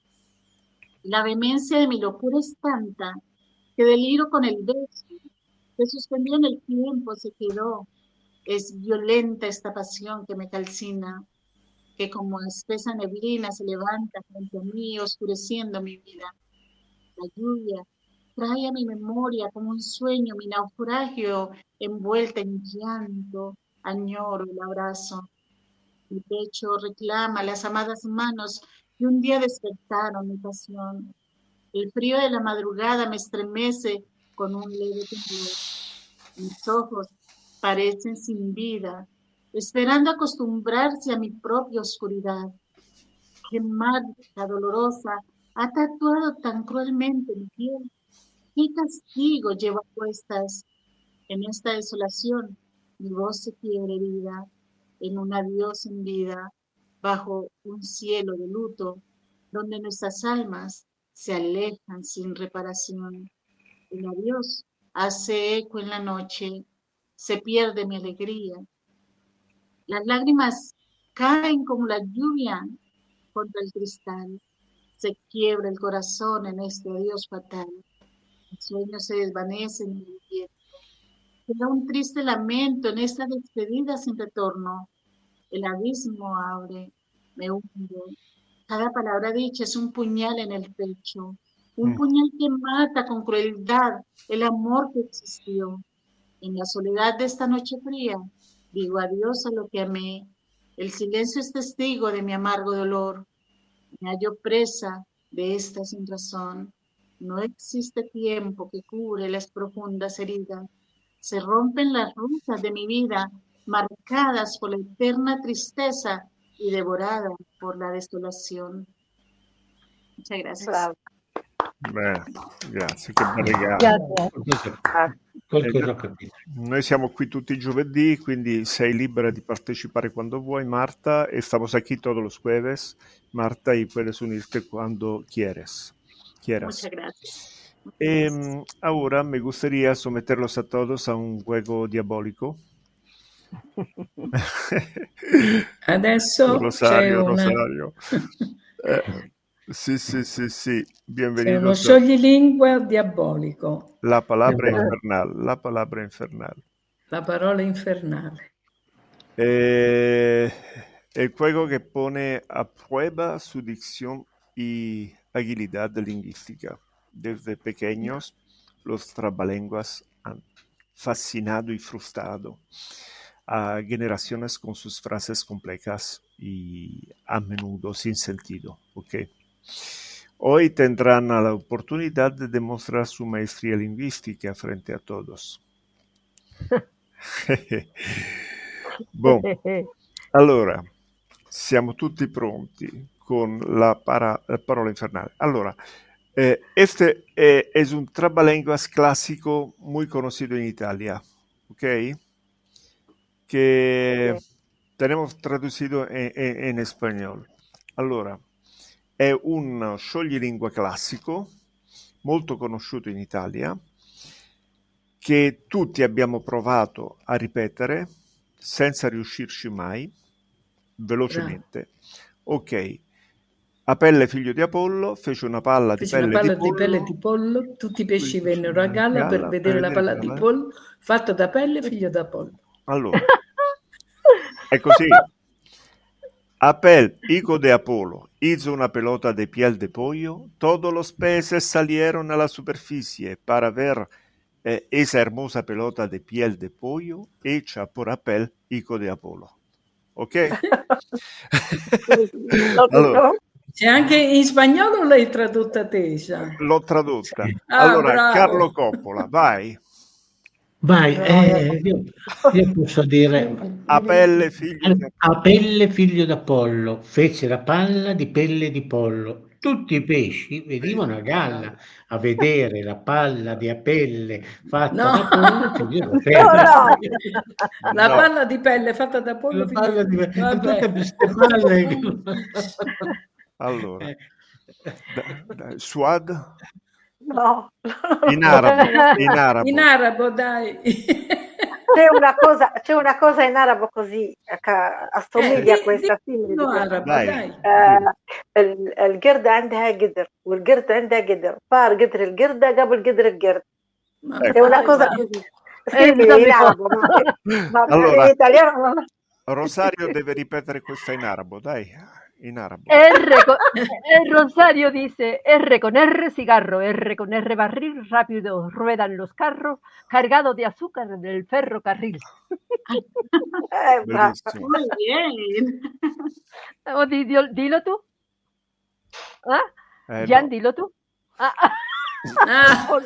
La vehemencia de mi locura es tanta que deliro con el verso, que suspendió en el tiempo se quedó. Es violenta esta pasión que me calcina, que como espesa neblina se levanta frente a mí, oscureciendo mi vida. La lluvia trae a mi memoria como un sueño mi naufragio envuelta en llanto, añoro el abrazo. Mi pecho reclama las amadas manos que un día despertaron mi pasión. El frío de la madrugada me estremece con un leve temblor. Mis ojos parecen sin vida, esperando acostumbrarse a mi propia oscuridad. Qué marca dolorosa ha tatuado tan cruelmente mi piel. Qué castigo llevo a cuestas. En esta desolación, mi voz se quiebra herida, en un adiós en vida, bajo un cielo de luto, donde nuestras almas se alejan sin reparación. El adiós hace eco en la noche, se pierde mi alegría. Las lágrimas caen como la lluvia contra el cristal. Se quiebra el corazón en este adiós fatal. El sueño se desvanece en mi viento. Queda un triste lamento en esta despedida sin retorno. El abismo abre, me hundo. Cada palabra dicha es un puñal en el pecho. Un Mm. puñal que mata con crueldad el amor que existió. En la soledad de esta noche fría, digo adiós a lo que amé. El silencio es testigo de mi amargo dolor. Me hallo presa de esta sin razón. No existe tiempo que cure las profundas heridas. Se rompen las rutas de mi vida, marcadas por la eterna tristeza y devoradas por la desolación. Muchas gracias. Bravo. Bene, grazie, che bel regalo. Gracias. Qualcosa ho capito. Noi siamo qui tutti i giovedì, quindi sei libera di partecipare quando vuoi, Marta. Estamos aquí todos los jueves, Marta, y puedes unirte cuando quieres. quieras. Muchas gracias. E, ahora me gustaría someterlos a todos a un juego diabólico. Adesso Rosario, c'è una... Rosario. Eh, sì, sì, sì, sì. c'è Bienvenidos. uno scioglilingua diabolico, La palabra infernal, la palabra infernal. la parola infernale. Eh, el juego que pone a prueba su dicción y agilidad lingüística. Desde pequeños, los trabalenguas han fascinado y frustrado a generaciones con sus frases complejas y a menudo sin sentido. ¿Okay? Hoy tendrán la oportunidad de demostrar su maestría lingüística frente a todos. Bon, allora, siamo tutti pronti con la, para, la parola infernale. Allora, eh, este eh, es un trabalenguas clásico muy conocido en Italia, ¿ok? Que Ok. tenemos traducido en, en, en español. Allora, è un scioglilingua classico, molto conosciuto in Italia, che tutti abbiamo provato a ripetere senza riuscirci mai, velocemente. Ok, Apelle figlio di Apollo fece una palla di Fece una pelle palla di di pollo, pelle di pollo, tutti i pesci pesci vennero a galla per galla vedere la palla di palla. pollo fatta da pelle figlio d'Apollo. Allora, È così. Apel, hijo de Apolo, hizo una pelota de piel de pollo. Todos los peces salieron a la superficie para ver eh, esa hermosa pelota de piel de pollo hecha por Apel, hijo de Apolo. Ok? Allora, c'è anche in spagnolo l'hai tradotta tesa? L'ho tradotta. Ah, allora, bravo. Carlo Coppola, vai. Vai, eh, io, io posso dire Apelle figlio di Apelle figlio d'Apollo fece la palla di pelle di pollo. Tutti i pesci venivano a galla a vedere la palla di Apelle fatta No. da pollo. figlio No, d'Apelle. no. La No. palla di pelle fatta da pollo. La palla di figlio- pelle, Vabbè. tutte queste palle. Allora, da- da- Suad? No. In arabo, in arabo. In arabo, dai. C'è una cosa, c'è una cosa in arabo così che assomiglia Eh, a questa di- simile. no, arabo, Dai. dai. آه، ال- القردة عندها قدر والقرد عندها قدر صار قدر القردة قبل قدر القرد Ma è una dai, cosa dai. così Eh, simile dammi in qua. arabo ma, ma Allora. in italiano non- Rosario deve ripetere questa in arabo, dai, in arabo. R con, eh, Rosario dice R con R cigarro, R con R barril, rápido ruedan los carros, cargado de azúcar del ferrocarril. eh, bravo. Bellissimo. Muy bien. O di- di- dilo tú. ¿Ah? Eh, Gian, no. dilo tú. Ah, ah. Ah,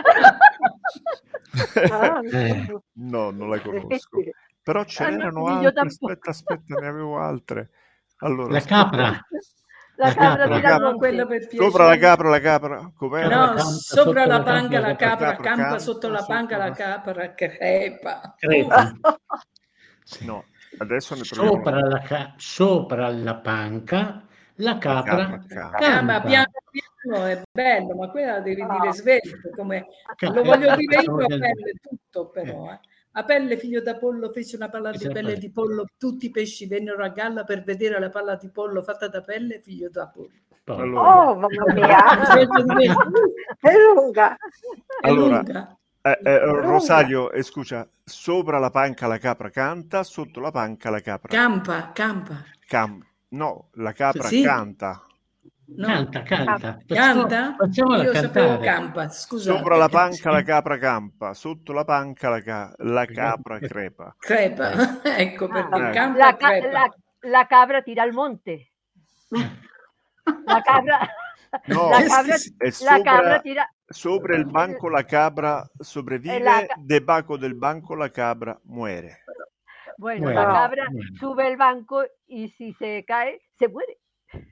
Ah, Eh. No, non la conosco. difficile. Però ce Ah, no, n'erano io altre. tampoco. Aspetta, aspetta, ne avevo altre. Allora, La aspetta. capra. La La cabra capra. tira al no, monte. quello per piacere. Sopra la capra, la capra, com'era? No, campa sopra sotto la la panca panca la la capra, capra campa campa sotto la sotto panca la la- capra, crepa. Crepa. No, adesso ne troviamo. Sopra la, ca- sopra la panca la capra capra campa. Ah, ma campa. piano piano è bello, ma quella la devi dire svelto, come Ca- lo voglio eh, dire io facciamo a del- pelle tutto però, eh. A pelle figlio d'Apollo fece una palla di Fece la pelle palla. di pollo, tutti i pesci vennero a galla per vedere la palla di pollo fatta da pelle figlio d'Apollo. Poi. Allora, Oh mamma mia è lunga È Allora, lunga. eh, eh, Rosario, eh, scusa, sopra la panca la capra canta, sotto la panca la capra Campa, campa. cam- No, la capra Sì. canta. No. Canta, canta. Facciamo- Canta? Facciamola Io sapevo cantare. campa, scusate. Sopra la panca la capra campa, sotto la panca la, ca- la capra crepa. Crepa, ecco perché Ah. campa La, e ca- crepa. la- la cabra tira al monte. La cabra, No, la cabra, è la sopra, cabra tira. sopra il banco la cabra sobrevive, E la ca- debajo del banco la cabra muere. Bueno, Bueno, la cabra bueno. sube el banco y si se cae, se muere.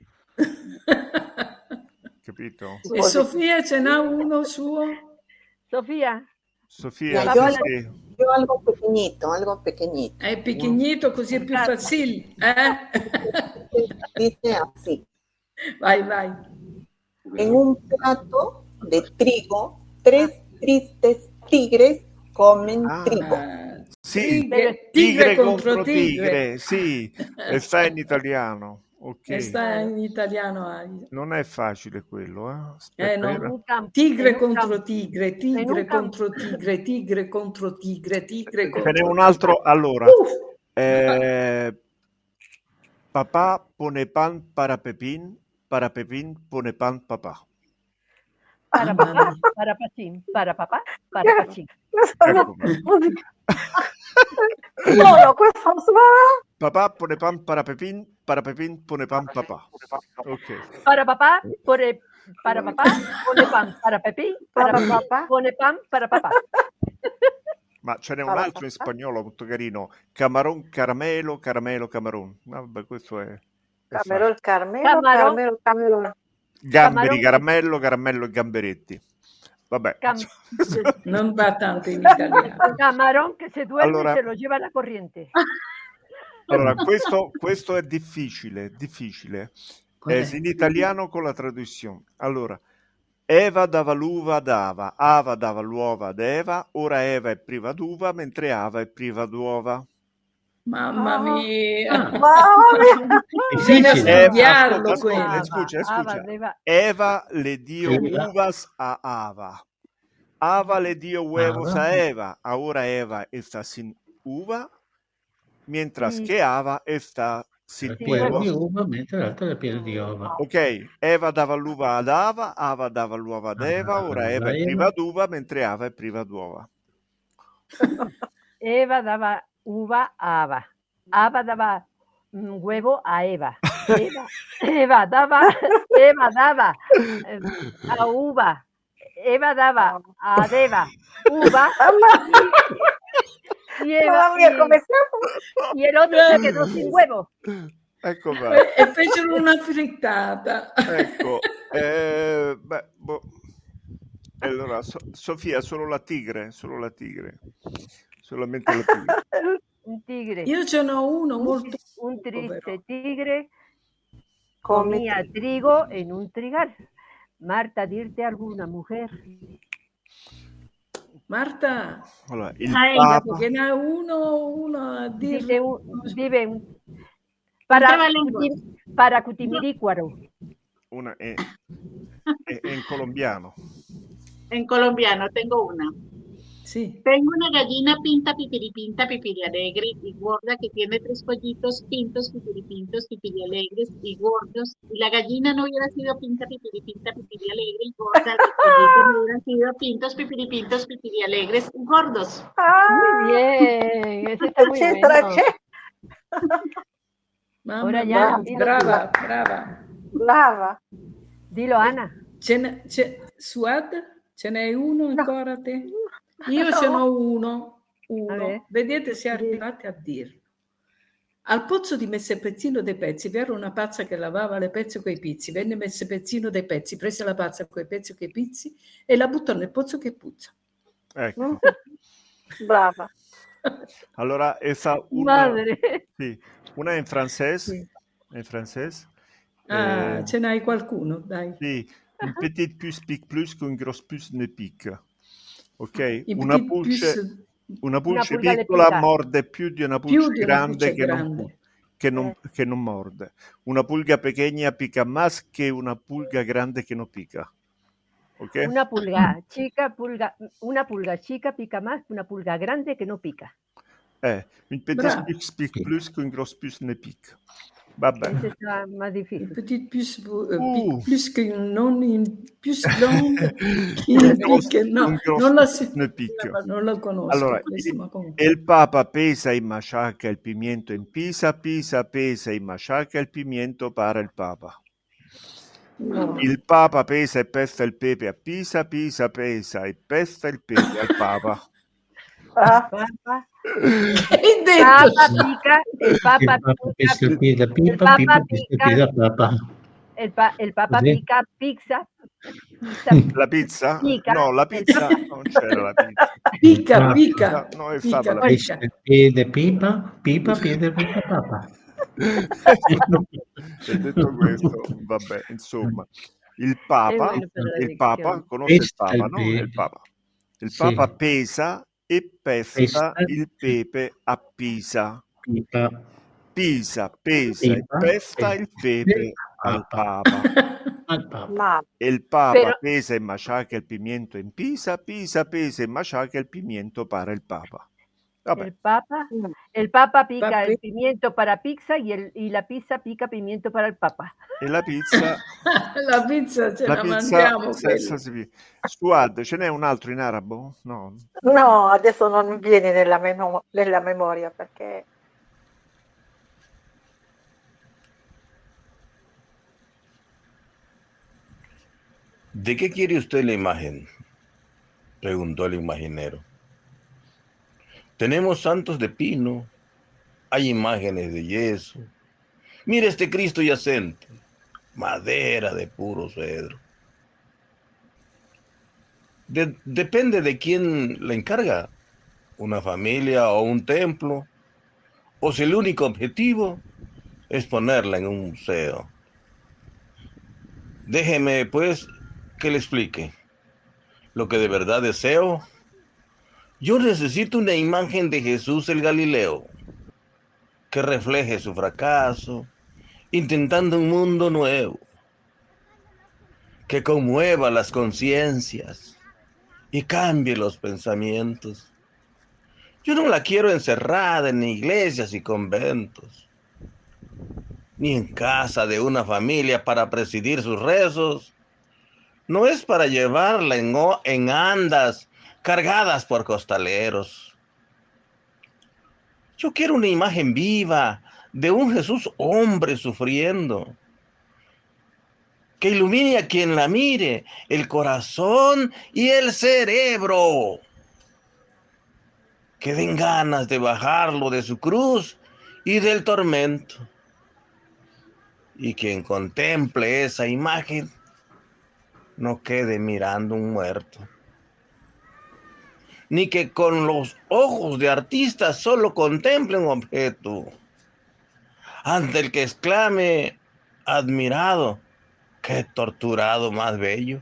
Capito? E Sofia ce n'ha uno suo? Sofía, Sofia, Ya, yo, sì. yo algo pequeñito, algo pequeñito. È pequeñito così è più facile, eh? Dice así, Vai, vai. en un plato de trigo, tres tristes tigres comen Ah. trigo. Ah, Sì, tigre, tigre, tigre contro tigre. sì, e sta in italiano. Ok. E sta in italiano anche. Non è facile quello, eh? Aspetta, Eh, no. era- en un campo. Tigre en un contro campo. tigre, En tigre un campo. contro tigre, tigre contro tigre, tigre Ce contro n'è un altro, allora. Uff. Eh, papà pone pan para Pepín, para Pepín pone pan papà. Para Mamma papá, mia. para pachín, para papá, para pachín. Ecco. Solo questo suono Papà pone pan para Pepín, para Pepín pone pan papà. Ok. Para papá, pone, para papá, pone pan. Para Pepín, para Para Pepín, papá. pone pan para papá. Ma ce n'è un Para altro in papà. spagnolo molto carino. Camarón, caramelo, caramelo, camarón. Vabbè, questo è... è Camerò il Carmelo, Camarò. Carmelo, Camerò. Gamberi, Camarón. caramello, caramello e gamberetti. Vabbè. Cam- Non va tanto in italiano. Camarón que se duerme Allora- y se lo lleva la corriente. Allora, questo, questo è difficile, difficile. Qual È è? in italiano con la traduzione. Allora, Eva dava l'uva ad Ava, Ava dava l'uova ad Eva, ora Eva è priva d'uva, mentre Ava è priva d'uova. Mamma mia. Ah. Mamma mia. Bisogna Difficile. studiarlo ascolta, quello. ascolta, scusa, Ava, scusa. Eva. Eva le dio Eva. uvas a Ava. Ava le dio huevos Ava. a Eva. Ahora Eva está sin uva. mientras Sí. que Ava está sin Era pieno huevos. di uva, mentre l'altro era pieno di uova. Ok, Eva dava l'uva ad Ava, Ava dava l'uova ad Eva, ora Eva è priva d'uva mentre Ava è priva d'uova. Eva dava uva a Ava. Ava dava mm, huevo a Eva. Eva, Eva dava, Eva dava eh, a uva. Eva dava ad Eva uva. Y, Eva, Mamma mia, y- come siamo? y el otro se quedó sin huevo. Ecco qua. E, e fecero una frittata. Ecco, eh, beh, boh. Allora, So- Sofia, solo la tigre, solo la tigre, solamente la tigre. Un tigre. Io ce n'ho uno molto Un triste povero. tigre Come comía trigo en un trigal. Marta, dirte alguna mujer. Marta, Allora, il Ah, Papa, che ne ha uno, uno a Dile dire. un, dime un- para, trabalengua. cuti- para Cutimirícuaro. una è, è- è in colombiano. En colombiano tengo una. Sì. Tengo una gallina pinta, pipiripinta, pipirialegre y gorda que tiene tres pollitos pintos, pipiripintos, pipirialegres y gordos. Y la gallina no hubiera sido pinta, pipiripinta, pipirialegre y gorda. Los pollitos no hubieran sido pintos, pipiripintos, pipirialegres y gordos. Muy bien, ese está muy c'entra bueno. c'è? Mamma Ora mia, ya, dilo brava, tú. brava. Brava. Dilo, Ana. Ce n'è, c'è, Suad, ce n'hai uno ancora te? Io No. ce n'ho uno, uno. Vabbè. Vedete se arrivate a dirlo. Al pozzo di Messepezzino dei Pezzi vi era una pazza che lavava le pezze coi pizzi. Venne Messepezzino dei Pezzi, prese la pazza coi pezzi coi pizzi e la buttò nel pozzo che puzza. Ecco. Brava. Allora, esa una, Madre. sì, una è in francese, Sì. è in francese. Ah, Eh, ce n'hai qualcuno, dai. sì, une petite puce pique plus qu'une grosse puce ne pique. Ok? I Una petit pulce, puce- una pulce pulga le piccola pica. morde più di una più pulce di una grande, pulce che, non, grande. che, non, che non morde. Una pulga pequeña pica más que una pulga grande que no pica. Ok? Una pulga chica, pulga, una pulga chica pica más que una pulga grande que no pica. Eh, une petite Bravo. puce pique plus qu'une grosse puce ne pique. Vabbè. Ese está más Une difícil. petite puce euh, Uh. pique plus que non une puce grande qui ne pique. No, Un grosso non la, si- ne pique. non la conosco Allora, questo, il, ma comunque. el Papa pesa y machaca el pimiento en pisa, pisa, pesa y machaca el pimiento para el Papa. No. Il Papa pesa e pesta il pepe a Pisa, Pisa pesa e pesta il pepe al Papa. Ah, Papa, Hai detto? papa pica, el papa Il Papa pica, pesca il piede a el pipa, papa pipa pesca il pica, piede a papa. el, pa- el papa Così? pica pizza, pizza La pizza? pica, No, la el pizza papa non c'era la pizza. Pica, No, pica. No, è Pica, stata la pica. Pesca il piede pipa, pipa, piede pipa, papa. E detto questo, vabbè, insomma, il Papa, È bueno per la il Papa, lezione. conosce il Pesta Papa, il no? pepe. Il Papa. Il Sì. Papa pesa e pesta Pesta. il pepe a Pisa. Pipa, Pisa, pesa e pipa, pesta il pepe al Papa. al papa. ma E il Papa Pero- pesa e machaca il pimiento in Pisa, Pisa pesa e machaca il pimiento para il Papa. Vabbè, el papa, el papa pica Papi. el pimiento para pizza y, el, y la pizza pica pimiento para el papa. e la pizza, La pizza ce la la, pizza mangiamo senza quella. si- Suad, ce n'è un altro in arabo? No. no, adesso non mi viene nella, memo- nella memoria perché ¿De qué quiere usted la imagen?, preguntó el imaginero. Tenemos santos de pino, hay imágenes de yeso. Mire este Cristo yacente, madera de puro cedro. De- depende de quién la encarga, una familia o un templo, o si el único objetivo es ponerla en un museo. Déjeme, pues, que le explique lo que de verdad deseo. Yo necesito una imagen de Jesús el Galileo que refleje su fracaso, intentando un mundo nuevo, que conmueva las conciencias y cambie los pensamientos. Yo no la quiero encerrada en iglesias y conventos, ni en casa de una familia para presidir sus rezos. No es para llevarla en, en andas cargadas por costaleros. Yo quiero una imagen viva de un Jesús hombre sufriendo, que ilumine a quien la mire el corazón y el cerebro, que den ganas de bajarlo de su cruz y del tormento. Y quien contemple esa imagen no quede mirando un muerto, ni que con los ojos de artista solo contemple un objeto, ante el que exclame admirado: ¡qué torturado más bello!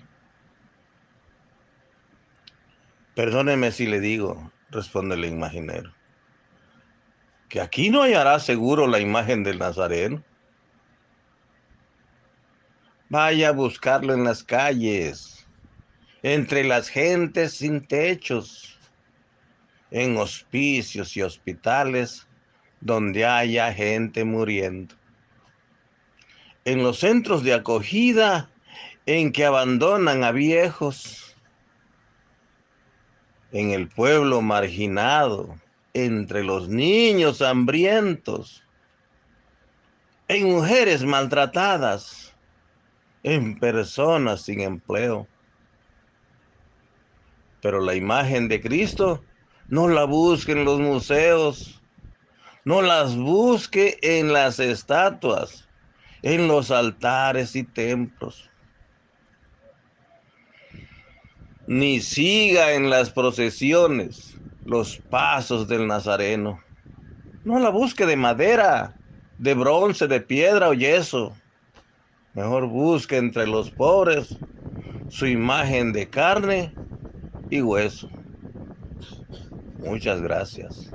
Perdóneme si le digo, responde el imaginero, que aquí no hallará seguro la imagen del Nazareno. Vaya a buscarlo en las calles, entre las gentes sin techos, en hospicios y hospitales donde haya gente muriendo, en los centros de acogida en que abandonan a viejos, en el pueblo marginado, entre los niños hambrientos, en mujeres maltratadas, en personas sin empleo. Pero la imagen de Cristo no la busque en los museos, no las busque en las estatuas, en los altares y templos, ni siga en las procesiones los pasos del Nazareno. No la busque de madera, de bronce, de piedra o yeso. Mejor busque entre los pobres su imagen de carne y hueso. Muchas gracias.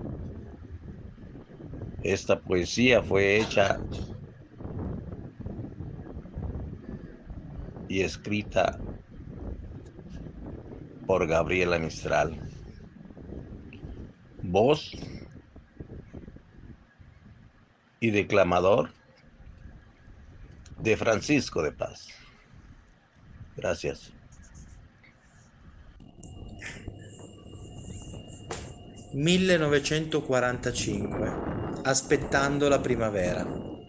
Esta poesía fue hecha y escrita por Gabriela Mistral. Voz y declamador de Francisco de Paz. Gracias. millenovecentoquarantacinque, aspettando la primavera.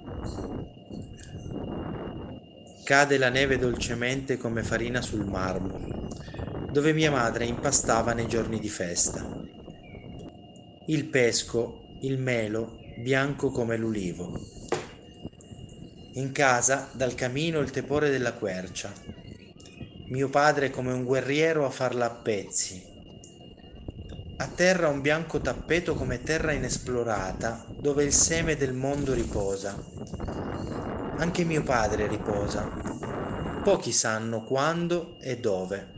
Cade la neve dolcemente come farina sul marmo, dove mia madre impastava nei giorni di festa. Il pesco, il melo, bianco come l'ulivo. In casa, dal camino, il tepore della quercia. Mio padre come un guerriero a farla a pezzi. A terra un bianco tappeto come terra inesplorata, dove il seme del mondo riposa. Anche mio padre riposa. Pochi sanno quando e dove.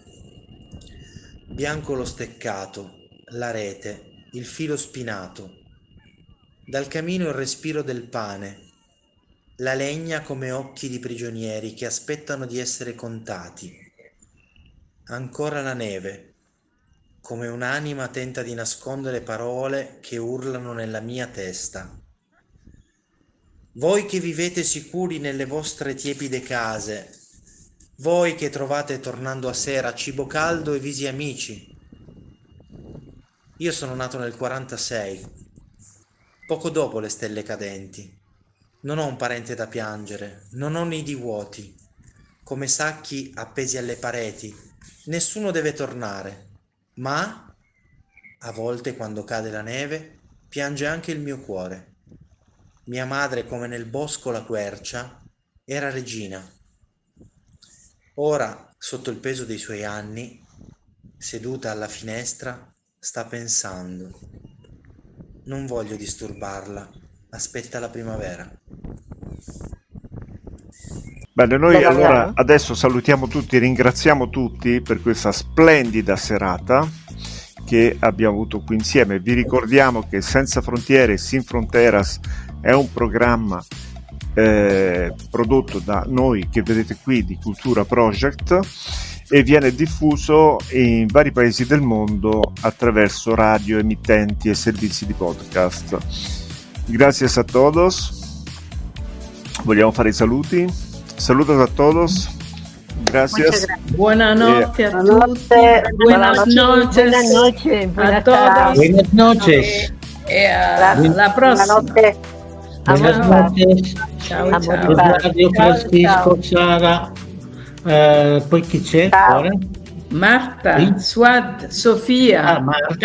Bianco lo steccato, la rete, il filo spinato. Dal camino il respiro del pane. La legna come occhi di prigionieri che aspettano di essere contati. Ancora la neve, come un'anima tenta di nascondere parole che urlano nella mia testa. Voi che vivete sicuri nelle vostre tiepide case, voi che trovate tornando a sera cibo caldo e visi amici. Io sono nato nel quarantasei, poco dopo le stelle cadenti. Non ho un parente da piangere, non ho nidi vuoti, come sacchi appesi alle pareti. Nessuno deve tornare, ma a volte quando cade la neve piange anche il mio cuore. Mia madre, come nel bosco la quercia, era regina. Ora, sotto il peso dei suoi anni, seduta alla finestra, sta pensando. Non voglio disturbarla, aspetta la primavera. Bene, noi allora adesso salutiamo tutti, ringraziamo tutti per questa splendida serata che abbiamo avuto qui insieme. Vi ricordiamo che Senza Frontiere, Sin Fronteras è un programma eh, prodotto da noi che vedete qui di Cultura Project e viene diffuso in vari paesi del mondo attraverso radio, emittenti e servizi di podcast. Gracias a todos. Vogliamo fare i saluti? Saludos a todos. Gracias. Buonanotte eh, a tutti. Buenas noches. Buenas noches. A todos. Buenas noches. E alla prossima. Buenas noches. Ciao, ciao. Radio Francisco, Sara. Eh, poi chi c'è ora? Marta, Suad, Sofia. Ah, Marta.